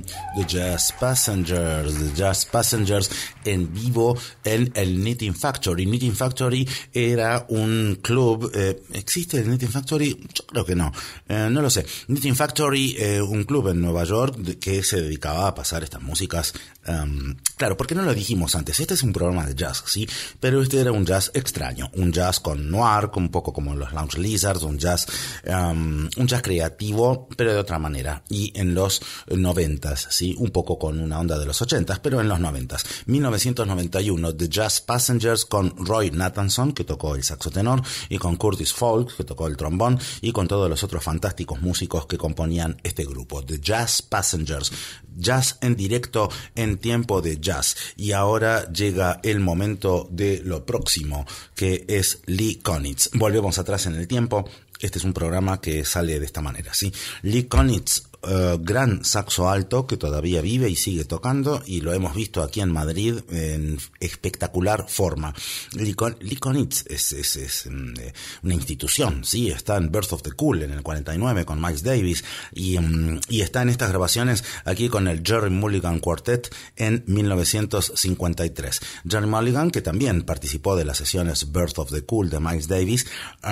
A: The Jazz Passengers, The Jazz Passengers en vivo en el Knitting Factory. Knitting Factory era un club, eh, ¿existe el Knitting Factory? Yo creo que no, eh, no lo sé. Knitting Factory, eh, un club en Nueva York de, que se dedicaba a pasar estas músicas. Um, claro, porque no lo dijimos antes, este es un programa de jazz, ¿sí? Pero este era un jazz extraño, un jazz con noir, un poco como los Lounge Lizards, un jazz, um, un jazz creativo, pero de otra manera. Y en los noventas, ¿sí? Un poco con una onda de los ochentas, pero en los noventas. mil novecientos noventa y uno, The Jazz Passengers con Roy Nathanson, que tocó el saxo tenor, y con Curtis Folk, que tocó el trombón, y con todos los otros fantásticos músicos que componían este grupo, The Jazz Passengers. Jazz en directo en tiempo de jazz. Y ahora llega el momento de lo próximo, que es Lee Konitz. Volvemos atrás en el tiempo. Este es un programa que sale de esta manera, ¿sí? Lee Konitz, uh, gran saxo alto que todavía vive y sigue tocando, y lo hemos visto aquí en Madrid en espectacular forma. Lee, Kon- Lee Konitz es, es, es um, una institución, ¿sí? Está en Birth of the Cool en el cuarenta y nueve con Miles Davis, y, um, y está en estas grabaciones aquí con el Gerry Mulligan Quartet en mil novecientos cincuenta y tres. Gerry Mulligan, que también participó de las sesiones Birth of the Cool de Miles Davis,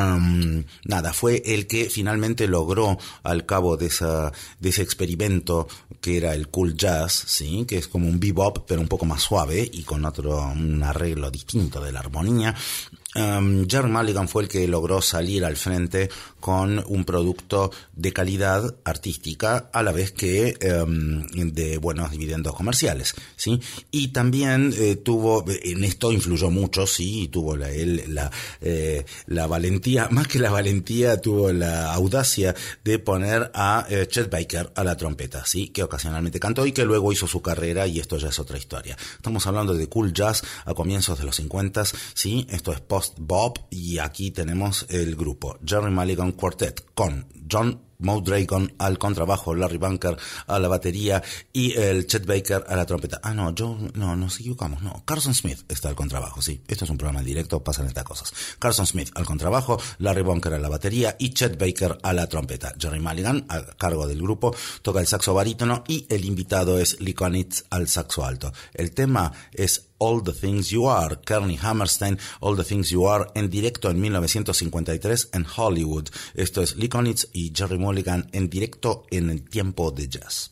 A: um, nada, fue el que finalmente logró, al cabo de esa de ese experimento que era el cool jazz, sí, que es como un bebop pero un poco más suave y con otro un arreglo distinto de la armonía. Um, Gerry Mulligan fue el que logró salir al frente con un producto de calidad artística a la vez que um, de buenos dividendos comerciales, ¿sí? Y también eh, tuvo, en esto influyó mucho, sí, y tuvo la, él, la, eh, la valentía, más que la valentía, tuvo la audacia de poner a eh, Chet Baker a la trompeta, sí, que ocasionalmente cantó y que luego hizo su carrera, y esto ya es otra historia. Estamos hablando de cool jazz a comienzos de los cincuenta, sí, esto es post Bob, y aquí tenemos el grupo Gerry Mulligan Quartet con John Moudragon al contrabajo, Larry Bunker a la batería y el Chet Baker a la trompeta. Ah, no, yo, no, nos equivocamos, no. Carson Smith está al contrabajo, sí. Esto es un programa en directo, pasan estas cosas. Carson Smith al contrabajo, Larry Bunker a la batería y Chet Baker a la trompeta. Gerry Mulligan, a cargo del grupo, toca el saxo barítono, y el invitado es Lee Konitz al saxo alto. El tema es All the Things You Are, Kearney Hammerstein, All the Things You Are, en directo en mil novecientos cincuenta y tres en Hollywood. Esto es Lee Konitz y Gerry Mulligan en directo en el tiempo de jazz.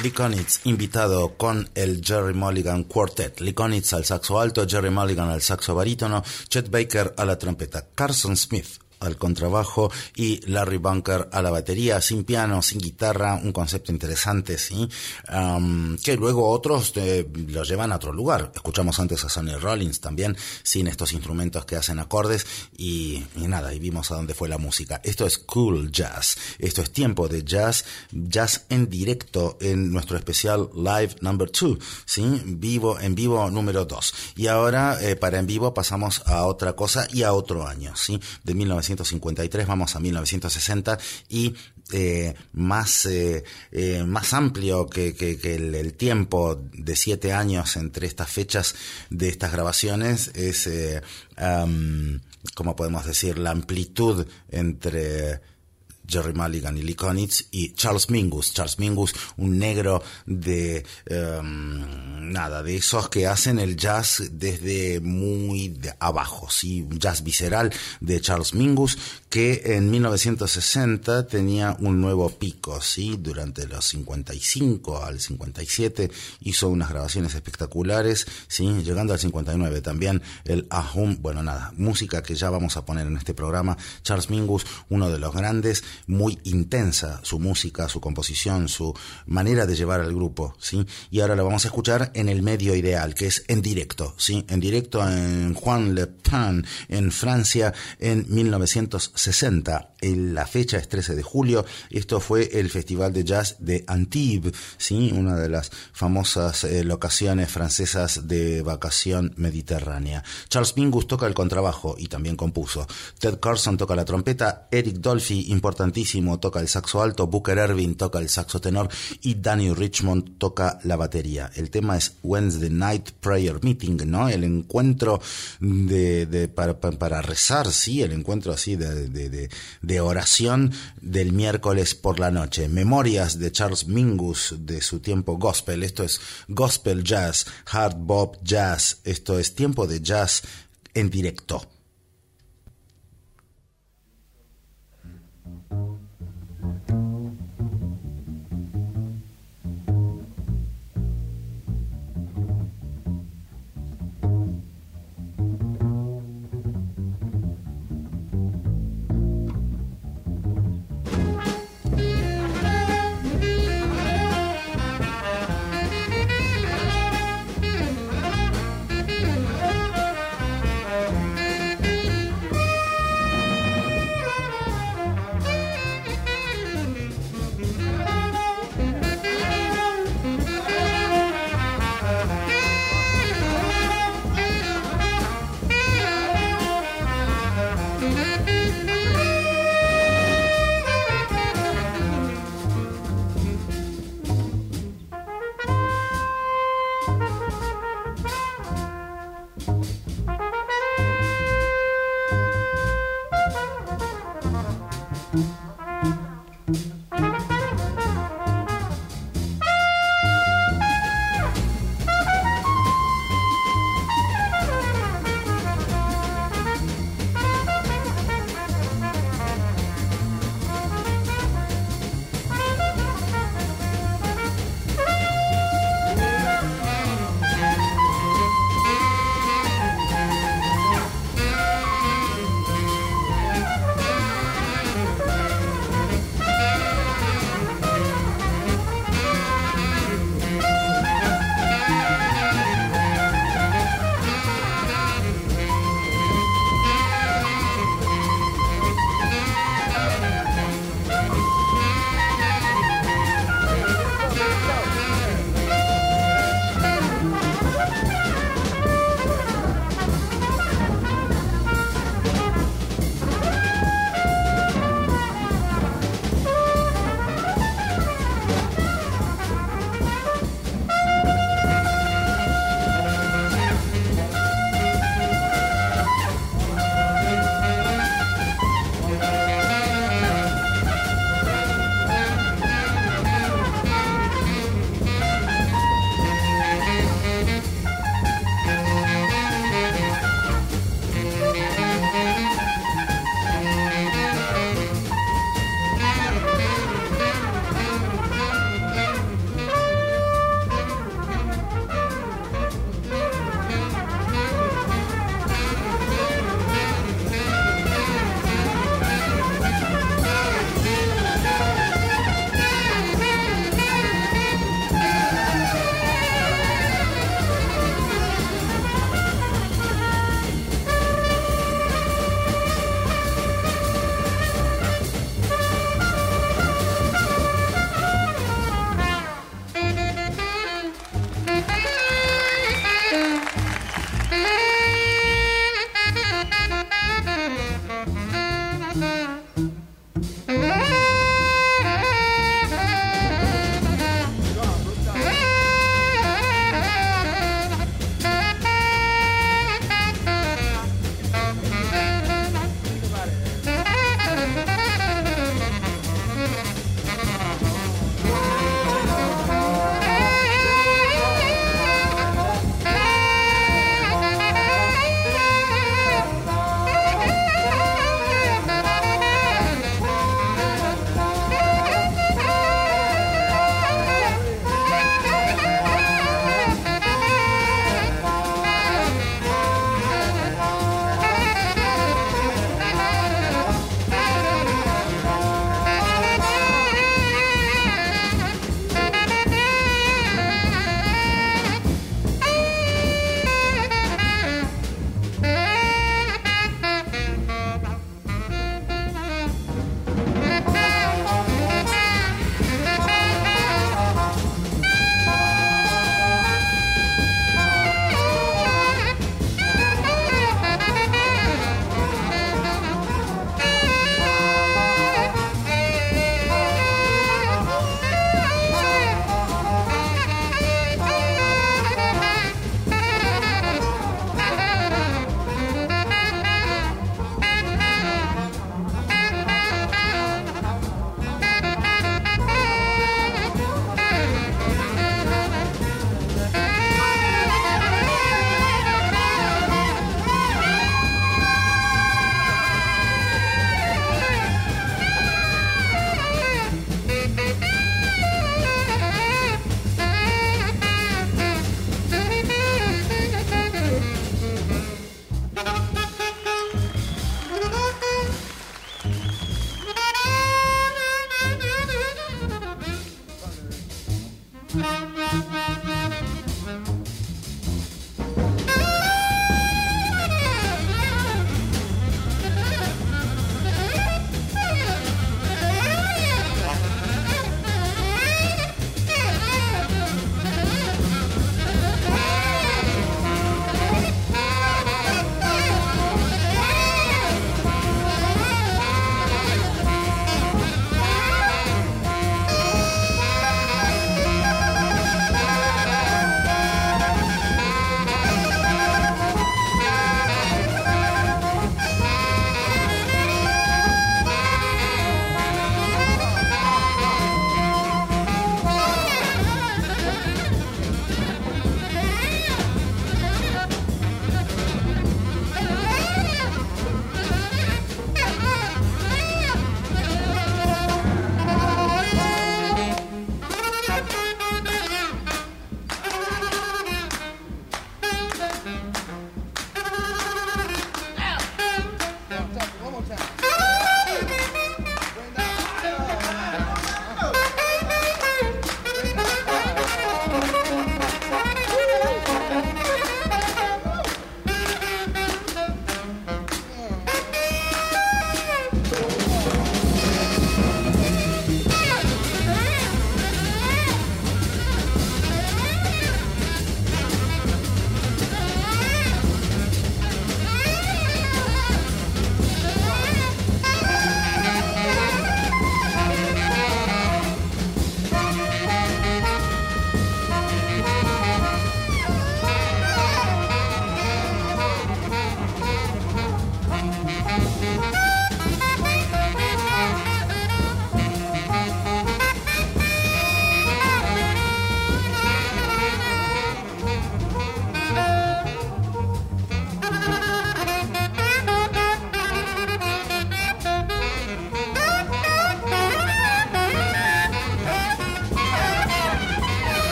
A: Lee Konitz invitado con el Gerry Mulligan Quartet. Lee Konitz al saxo alto, Gerry Mulligan al saxo barítono, Chet Baker a la trompeta, Carson Smith al contrabajo y Larry Bunker a la batería, sin piano, sin guitarra, un concepto interesante, sí, um, que luego otros eh, lo llevan a otro lugar. Escuchamos antes a Sonny Rollins también, sin estos instrumentos que hacen acordes, y, y nada, y vimos a dónde fue la música. Esto es Cool Jazz, esto es tiempo de jazz, jazz en directo en nuestro especial Live Number two, sí, vivo, en vivo número dos. Y ahora, eh, para en vivo pasamos a otra cosa y a otro año, sí, de mil novecientos cincuenta y tres vamos a mil novecientos sesenta y eh, más eh, eh, más amplio que, que, que el, el tiempo de siete años entre estas fechas de estas grabaciones es, eh, um, ¿cómo podemos decir? La amplitud entre Gerry Mulligan y Lee Konitz y Charles Mingus. Charles Mingus, un negro de um, nada, de esos que hacen el jazz desde muy de abajo, sí, un jazz visceral de Charles Mingus, que en mil novecientos sesenta tenía un nuevo pico, sí, durante los cincuenta y cinco al cincuenta y siete hizo unas grabaciones espectaculares, sí, llegando al cincuenta y nueve también el Ahum, bueno, nada, música que ya vamos a poner en este programa. Charles Mingus, uno de los grandes, muy intensa su música, su composición, su manera de llevar al grupo, ¿sí? Y ahora lo vamos a escuchar en el medio ideal, que es en directo, ¿sí? En directo en Juan Le Pen, en Francia, en mil novecientos sesenta. La fecha es trece de julio. Esto fue el Festival de Jazz de Antibes, ¿sí? Una de las famosas eh, locaciones francesas de vacación mediterránea. Charles Mingus toca el contrabajo y también compuso. Ted Carson toca la trompeta. Eric Dolphy, importantísimo, toca el saxo alto. Booker Ervin toca el saxo tenor y Danny Richmond toca la batería. El tema es Wednesday Night Prayer Meeting, ¿no? El encuentro de, de para, para rezar, sí, el encuentro así de, de, de, de oración del miércoles por la noche. Memorias de Charles Mingus de su tiempo gospel. Esto es gospel jazz, hard bop jazz. Esto es tiempo de jazz en directo.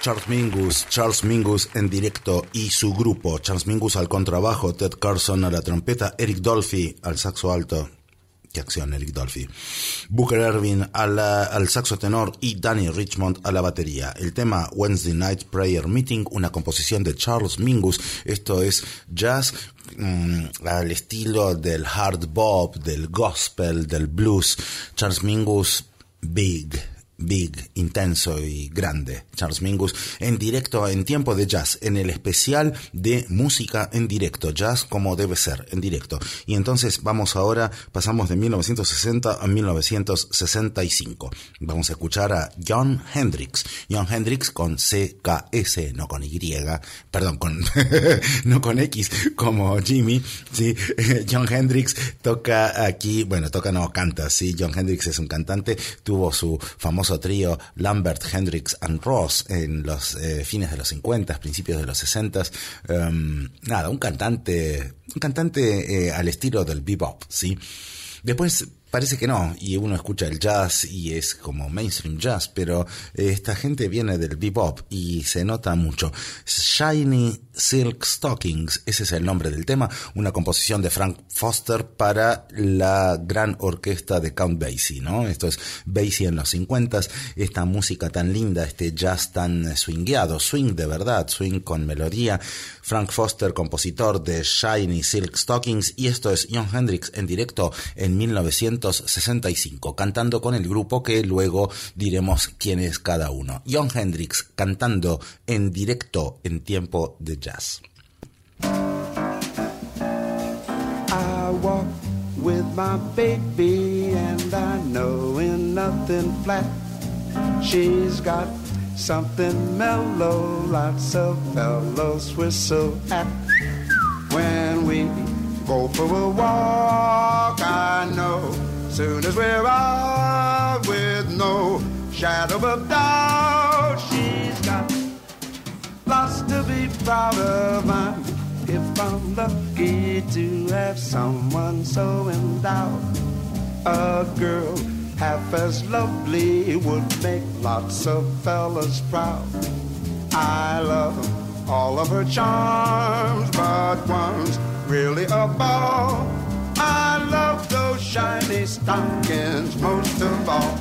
A: Charles Mingus, Charles Mingus en directo y su grupo. Charles Mingus al contrabajo, Ted Carson a la trompeta, Eric Dolphy al saxo alto. Qué acción, Eric Dolphy. Booker Ervin a la, al saxo tenor y Danny Richmond a la batería. El tema Wednesday Night Prayer Meeting, una composición de Charles Mingus. Esto es jazz mmm, al estilo del hard bop, del gospel, del blues. Charles Mingus, big. Big, intenso y grande. Charles Mingus en directo en Tiempo de Jazz, en el especial de música en directo, jazz como debe ser, en directo. Y entonces vamos ahora, pasamos de mil novecientos sesenta a mil novecientos sesenta y cinco. Vamos a escuchar a Jon Hendricks. Jon Hendricks con C K S, no con Y, perdón, con no con X, como Jimmy, sí. Jon Hendricks toca aquí, bueno, toca no, canta, sí. Jon Hendricks es un cantante, tuvo su famoso trío Lambert, Hendricks and Ross en los eh, fines de los cincuenta, principios de los sesenta. Um, nada, un cantante, un cantante eh, al estilo del bebop, ¿sí? Después parece que no, y uno escucha el jazz y es como mainstream jazz, pero esta gente viene del bebop y se nota mucho. Shiny Silk Stockings, ese es el nombre del tema, una composición de Frank Foster para la gran orquesta de Count Basie, ¿no? Esto es Basie en los cincuenta, esta música tan linda, este jazz tan swingueado, swing de verdad, swing con melodía. Frank Foster, compositor de Shiny Silk Stockings, y esto es Jon Hendricks en directo en mil novecientos sesenta y cinco, cantando con el grupo que luego diremos quién es cada uno. Jon Hendricks cantando en directo en Tiempo de Jazz.
D: I walk with my baby and I know in nothing flat she's got something mellow, lots of fellows whistle at. When we go for a walk, I know, soon as we're out with no shadow of doubt, she's got lots to be proud of. I'm, if I'm lucky to have someone so endowed, a girl half as lovely would make lots of fellas proud. I love all of her charms, but one's really a ball. I love those shiny stockings most of all.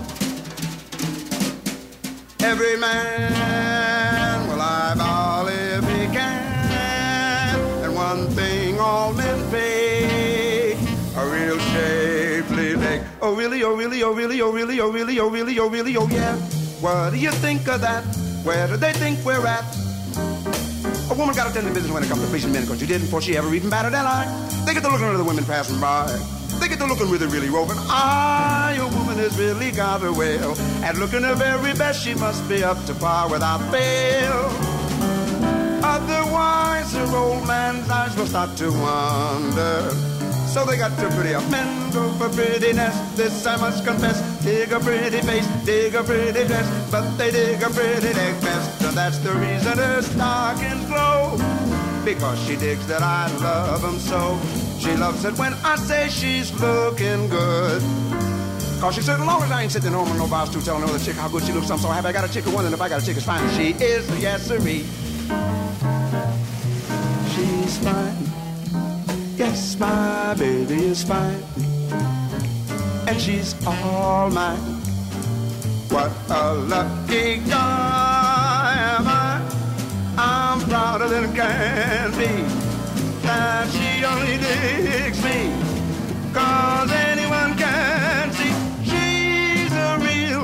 D: Every man will eyeball if he can, and one thing all men pay, a real shapely leg. Oh really, oh really, oh really, oh really, oh really, oh really, oh really, oh yeah. What do you think of that? Where do they think we're at? A woman got to tend to business when it comes to pleasing men, because she didn't before she ever even batted an eye. They get to looking at the women passing by. They get to looking really, really roving. Ah, your woman has really got her well. And looking her very best, she must be up to par without fail. Otherwise, her old man's eyes will start to wander. So they got to pretty up men go for prettiness. This I must confess. Dig a pretty face, dig a pretty dress, but they dig a pretty neck best. And that's the reason her stockings glow, because she digs that I love them so. She loves it when I say she's looking good, cause she said, as long as I ain't sitting home with no boss to tell another chick how good she looks, I'm so happy I got a chick who won, and if I got a chick as fine as she is, yes sirree. She's fine. Yes, my baby is fine, and she's all mine. What a lucky guy am I. I'm prouder than can be that she only digs me, cause anyone can see she's a real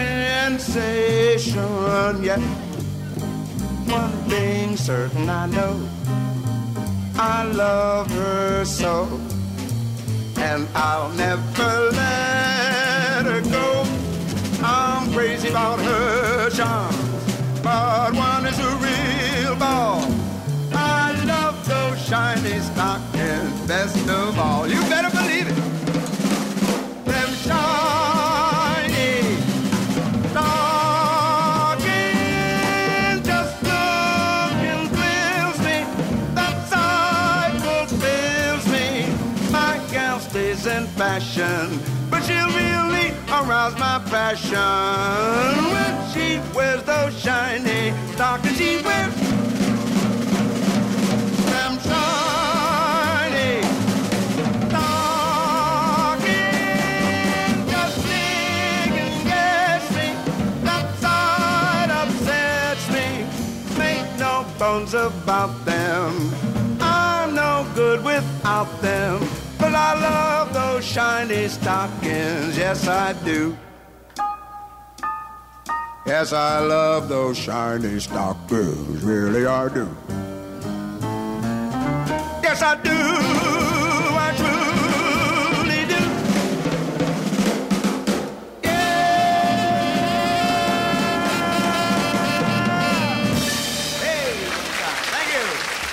D: sensation. Yet one thing certain I know, I love her so, and I'll never let her go. I'm crazy about her charms, but one is a real ball. I love those shiny stockings best of all. You better believe it. Them shiny stockings just looking thrills me. That sight fulfills me. My gal stays in fashion, but she'll really arouse my passion when she wears those shiny stockings. She wears them shiny stockings, just big and gassy. That side upsets me. Make no bones about them. I'm no good without them. But I love those shiny stockings, yes I do. Yes, I love those shiny stockings, really I do. Yes, I do, I truly do. Yeah! Hey, thank you.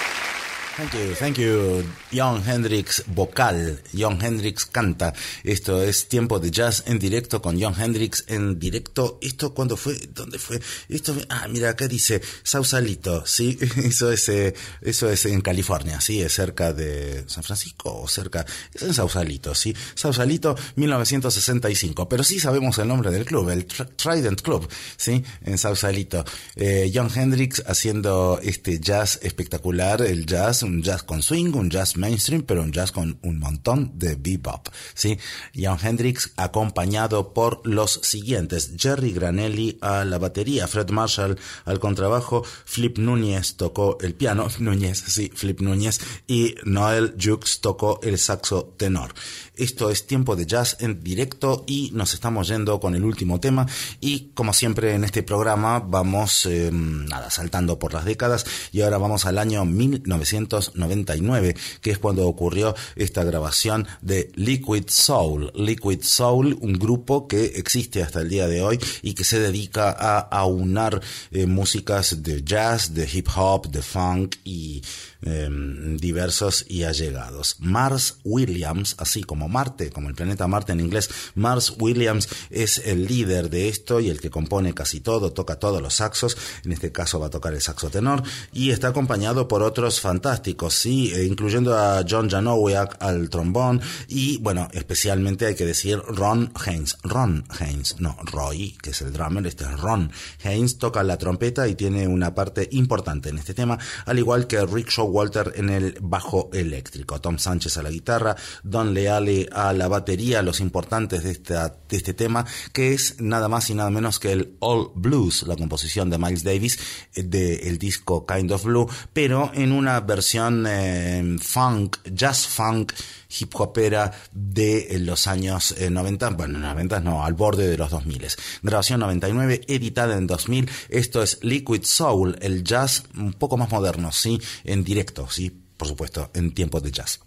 A: Thank you, thank you. Jon Hendricks vocal, Jon Hendricks canta. Esto es Tiempo de Jazz en directo con Jon Hendricks en directo. ¿Esto cuándo fue? ¿Dónde fue? Esto, ah, mira, acá dice Sausalito, ¿sí? Eso es, eh, eso es en California, ¿sí? Es cerca de San Francisco o cerca, es en Sausalito, ¿sí? Sausalito, mil novecientos sesenta y cinco. Pero sí sabemos el nombre del club, el Trident Club, ¿sí? En Sausalito. Eh, Jon Hendricks haciendo este jazz espectacular, el jazz, un jazz con swing, un jazz mainstream, pero un jazz con un montón de bebop, ¿sí? Jon Hendricks acompañado por los siguientes: Jerry Granelli a la batería, Fred Marshall al contrabajo, Flip Núñez tocó el piano, Núñez, sí, Flip Núñez, y Noel Jukes tocó el saxo tenor. Esto es Tiempo de Jazz en directo y nos estamos yendo con el último tema y como siempre en este programa vamos eh, nada, saltando por las décadas y ahora vamos al año mil novecientos noventa y nueve, que es cuando ocurrió esta grabación de Liquid Soul. Liquid Soul, un grupo que existe hasta el día de hoy y que se dedica a aunar eh, músicas de jazz, de hip hop, de funk y eh, diversos y allegados. Mars Williams, así como Marte, como el planeta Marte en inglés, Mars Williams es el líder de esto y el que compone casi todo, toca todos los saxos, en este caso va a tocar el saxo tenor y está acompañado por otros fantásticos, sí, incluyendo a John Janowiak al trombón y bueno, especialmente hay que decir Ron Haynes, Ron Haynes, no Roy, que es el drummer, este es Ron Haynes, toca la trompeta y tiene una parte importante en este tema, al igual que Rick Showalter en el bajo eléctrico, Tom Sánchez a la guitarra, Don Leale a la batería, los importantes de, esta, de este tema, que es nada más y nada menos que el All Blues, la composición de Miles Davis del disco Kind of Blue, pero en una versión eh, funk, jazz funk, hip hopera de los años eh, noventa, bueno, noventa no, al borde de los dos mil. Grabación noventa y nueve, editada en dos mil. Esto es Liquid Soul, el jazz un poco más moderno, sí, en directo, sí, por supuesto, en Tiempos de Jazz.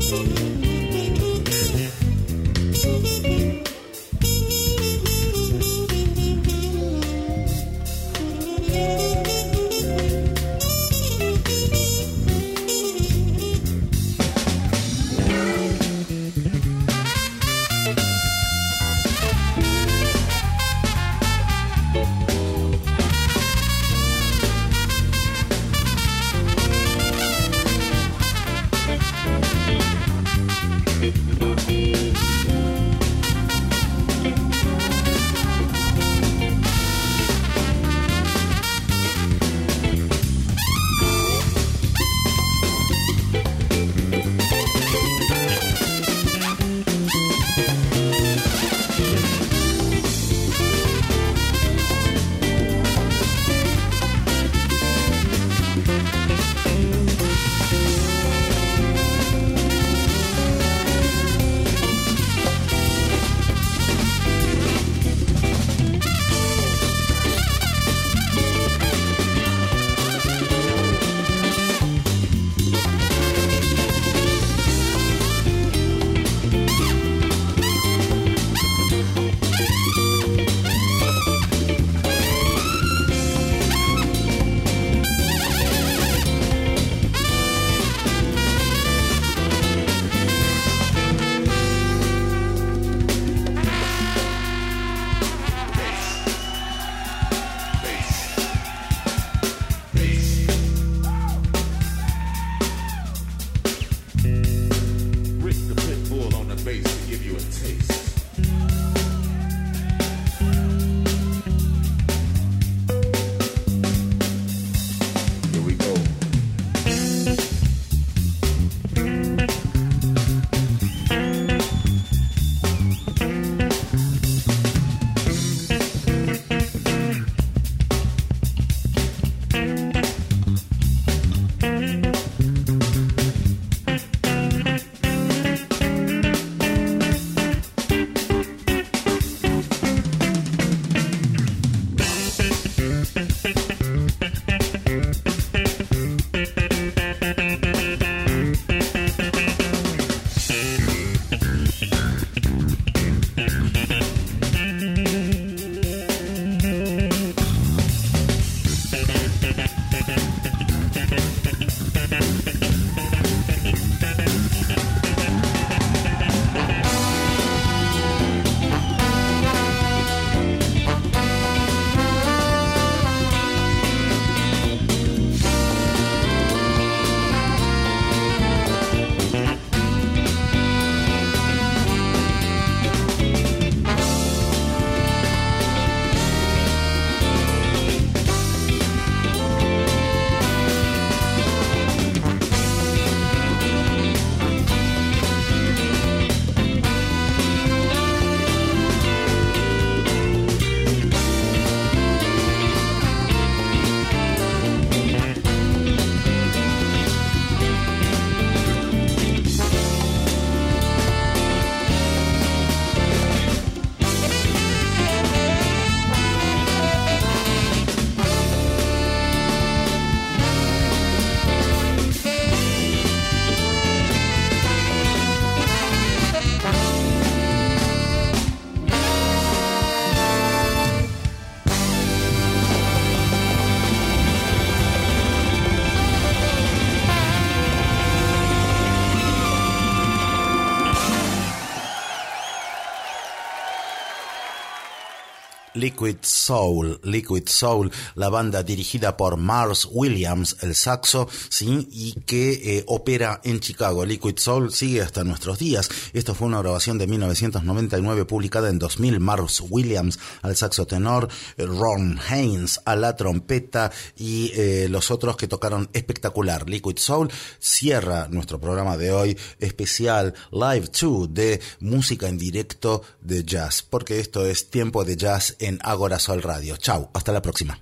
A: Liquid Soul, Liquid Soul, la banda dirigida por Mars Williams, el saxo, sí, y que eh, opera en Chicago. Liquid Soul sigue hasta nuestros días. Esto fue una grabación de mil novecientos noventa y nueve publicada en dos mil. Mars Williams al saxo tenor, Ron Haynes a la trompeta y eh, los otros que tocaron espectacular. Liquid Soul cierra nuestro programa de hoy especial Live dos de música en directo de jazz, porque esto es Tiempo de Jazz en Agora Sol Radio. Chau, hasta la próxima.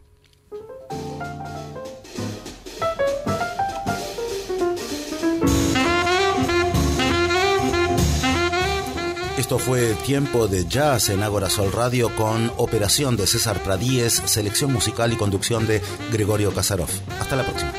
A: Esto fue Tiempo de Jazz en Agora Sol Radio con operación de César Pradíez, selección musical y conducción de Gregorio Kasarov. Hasta la próxima.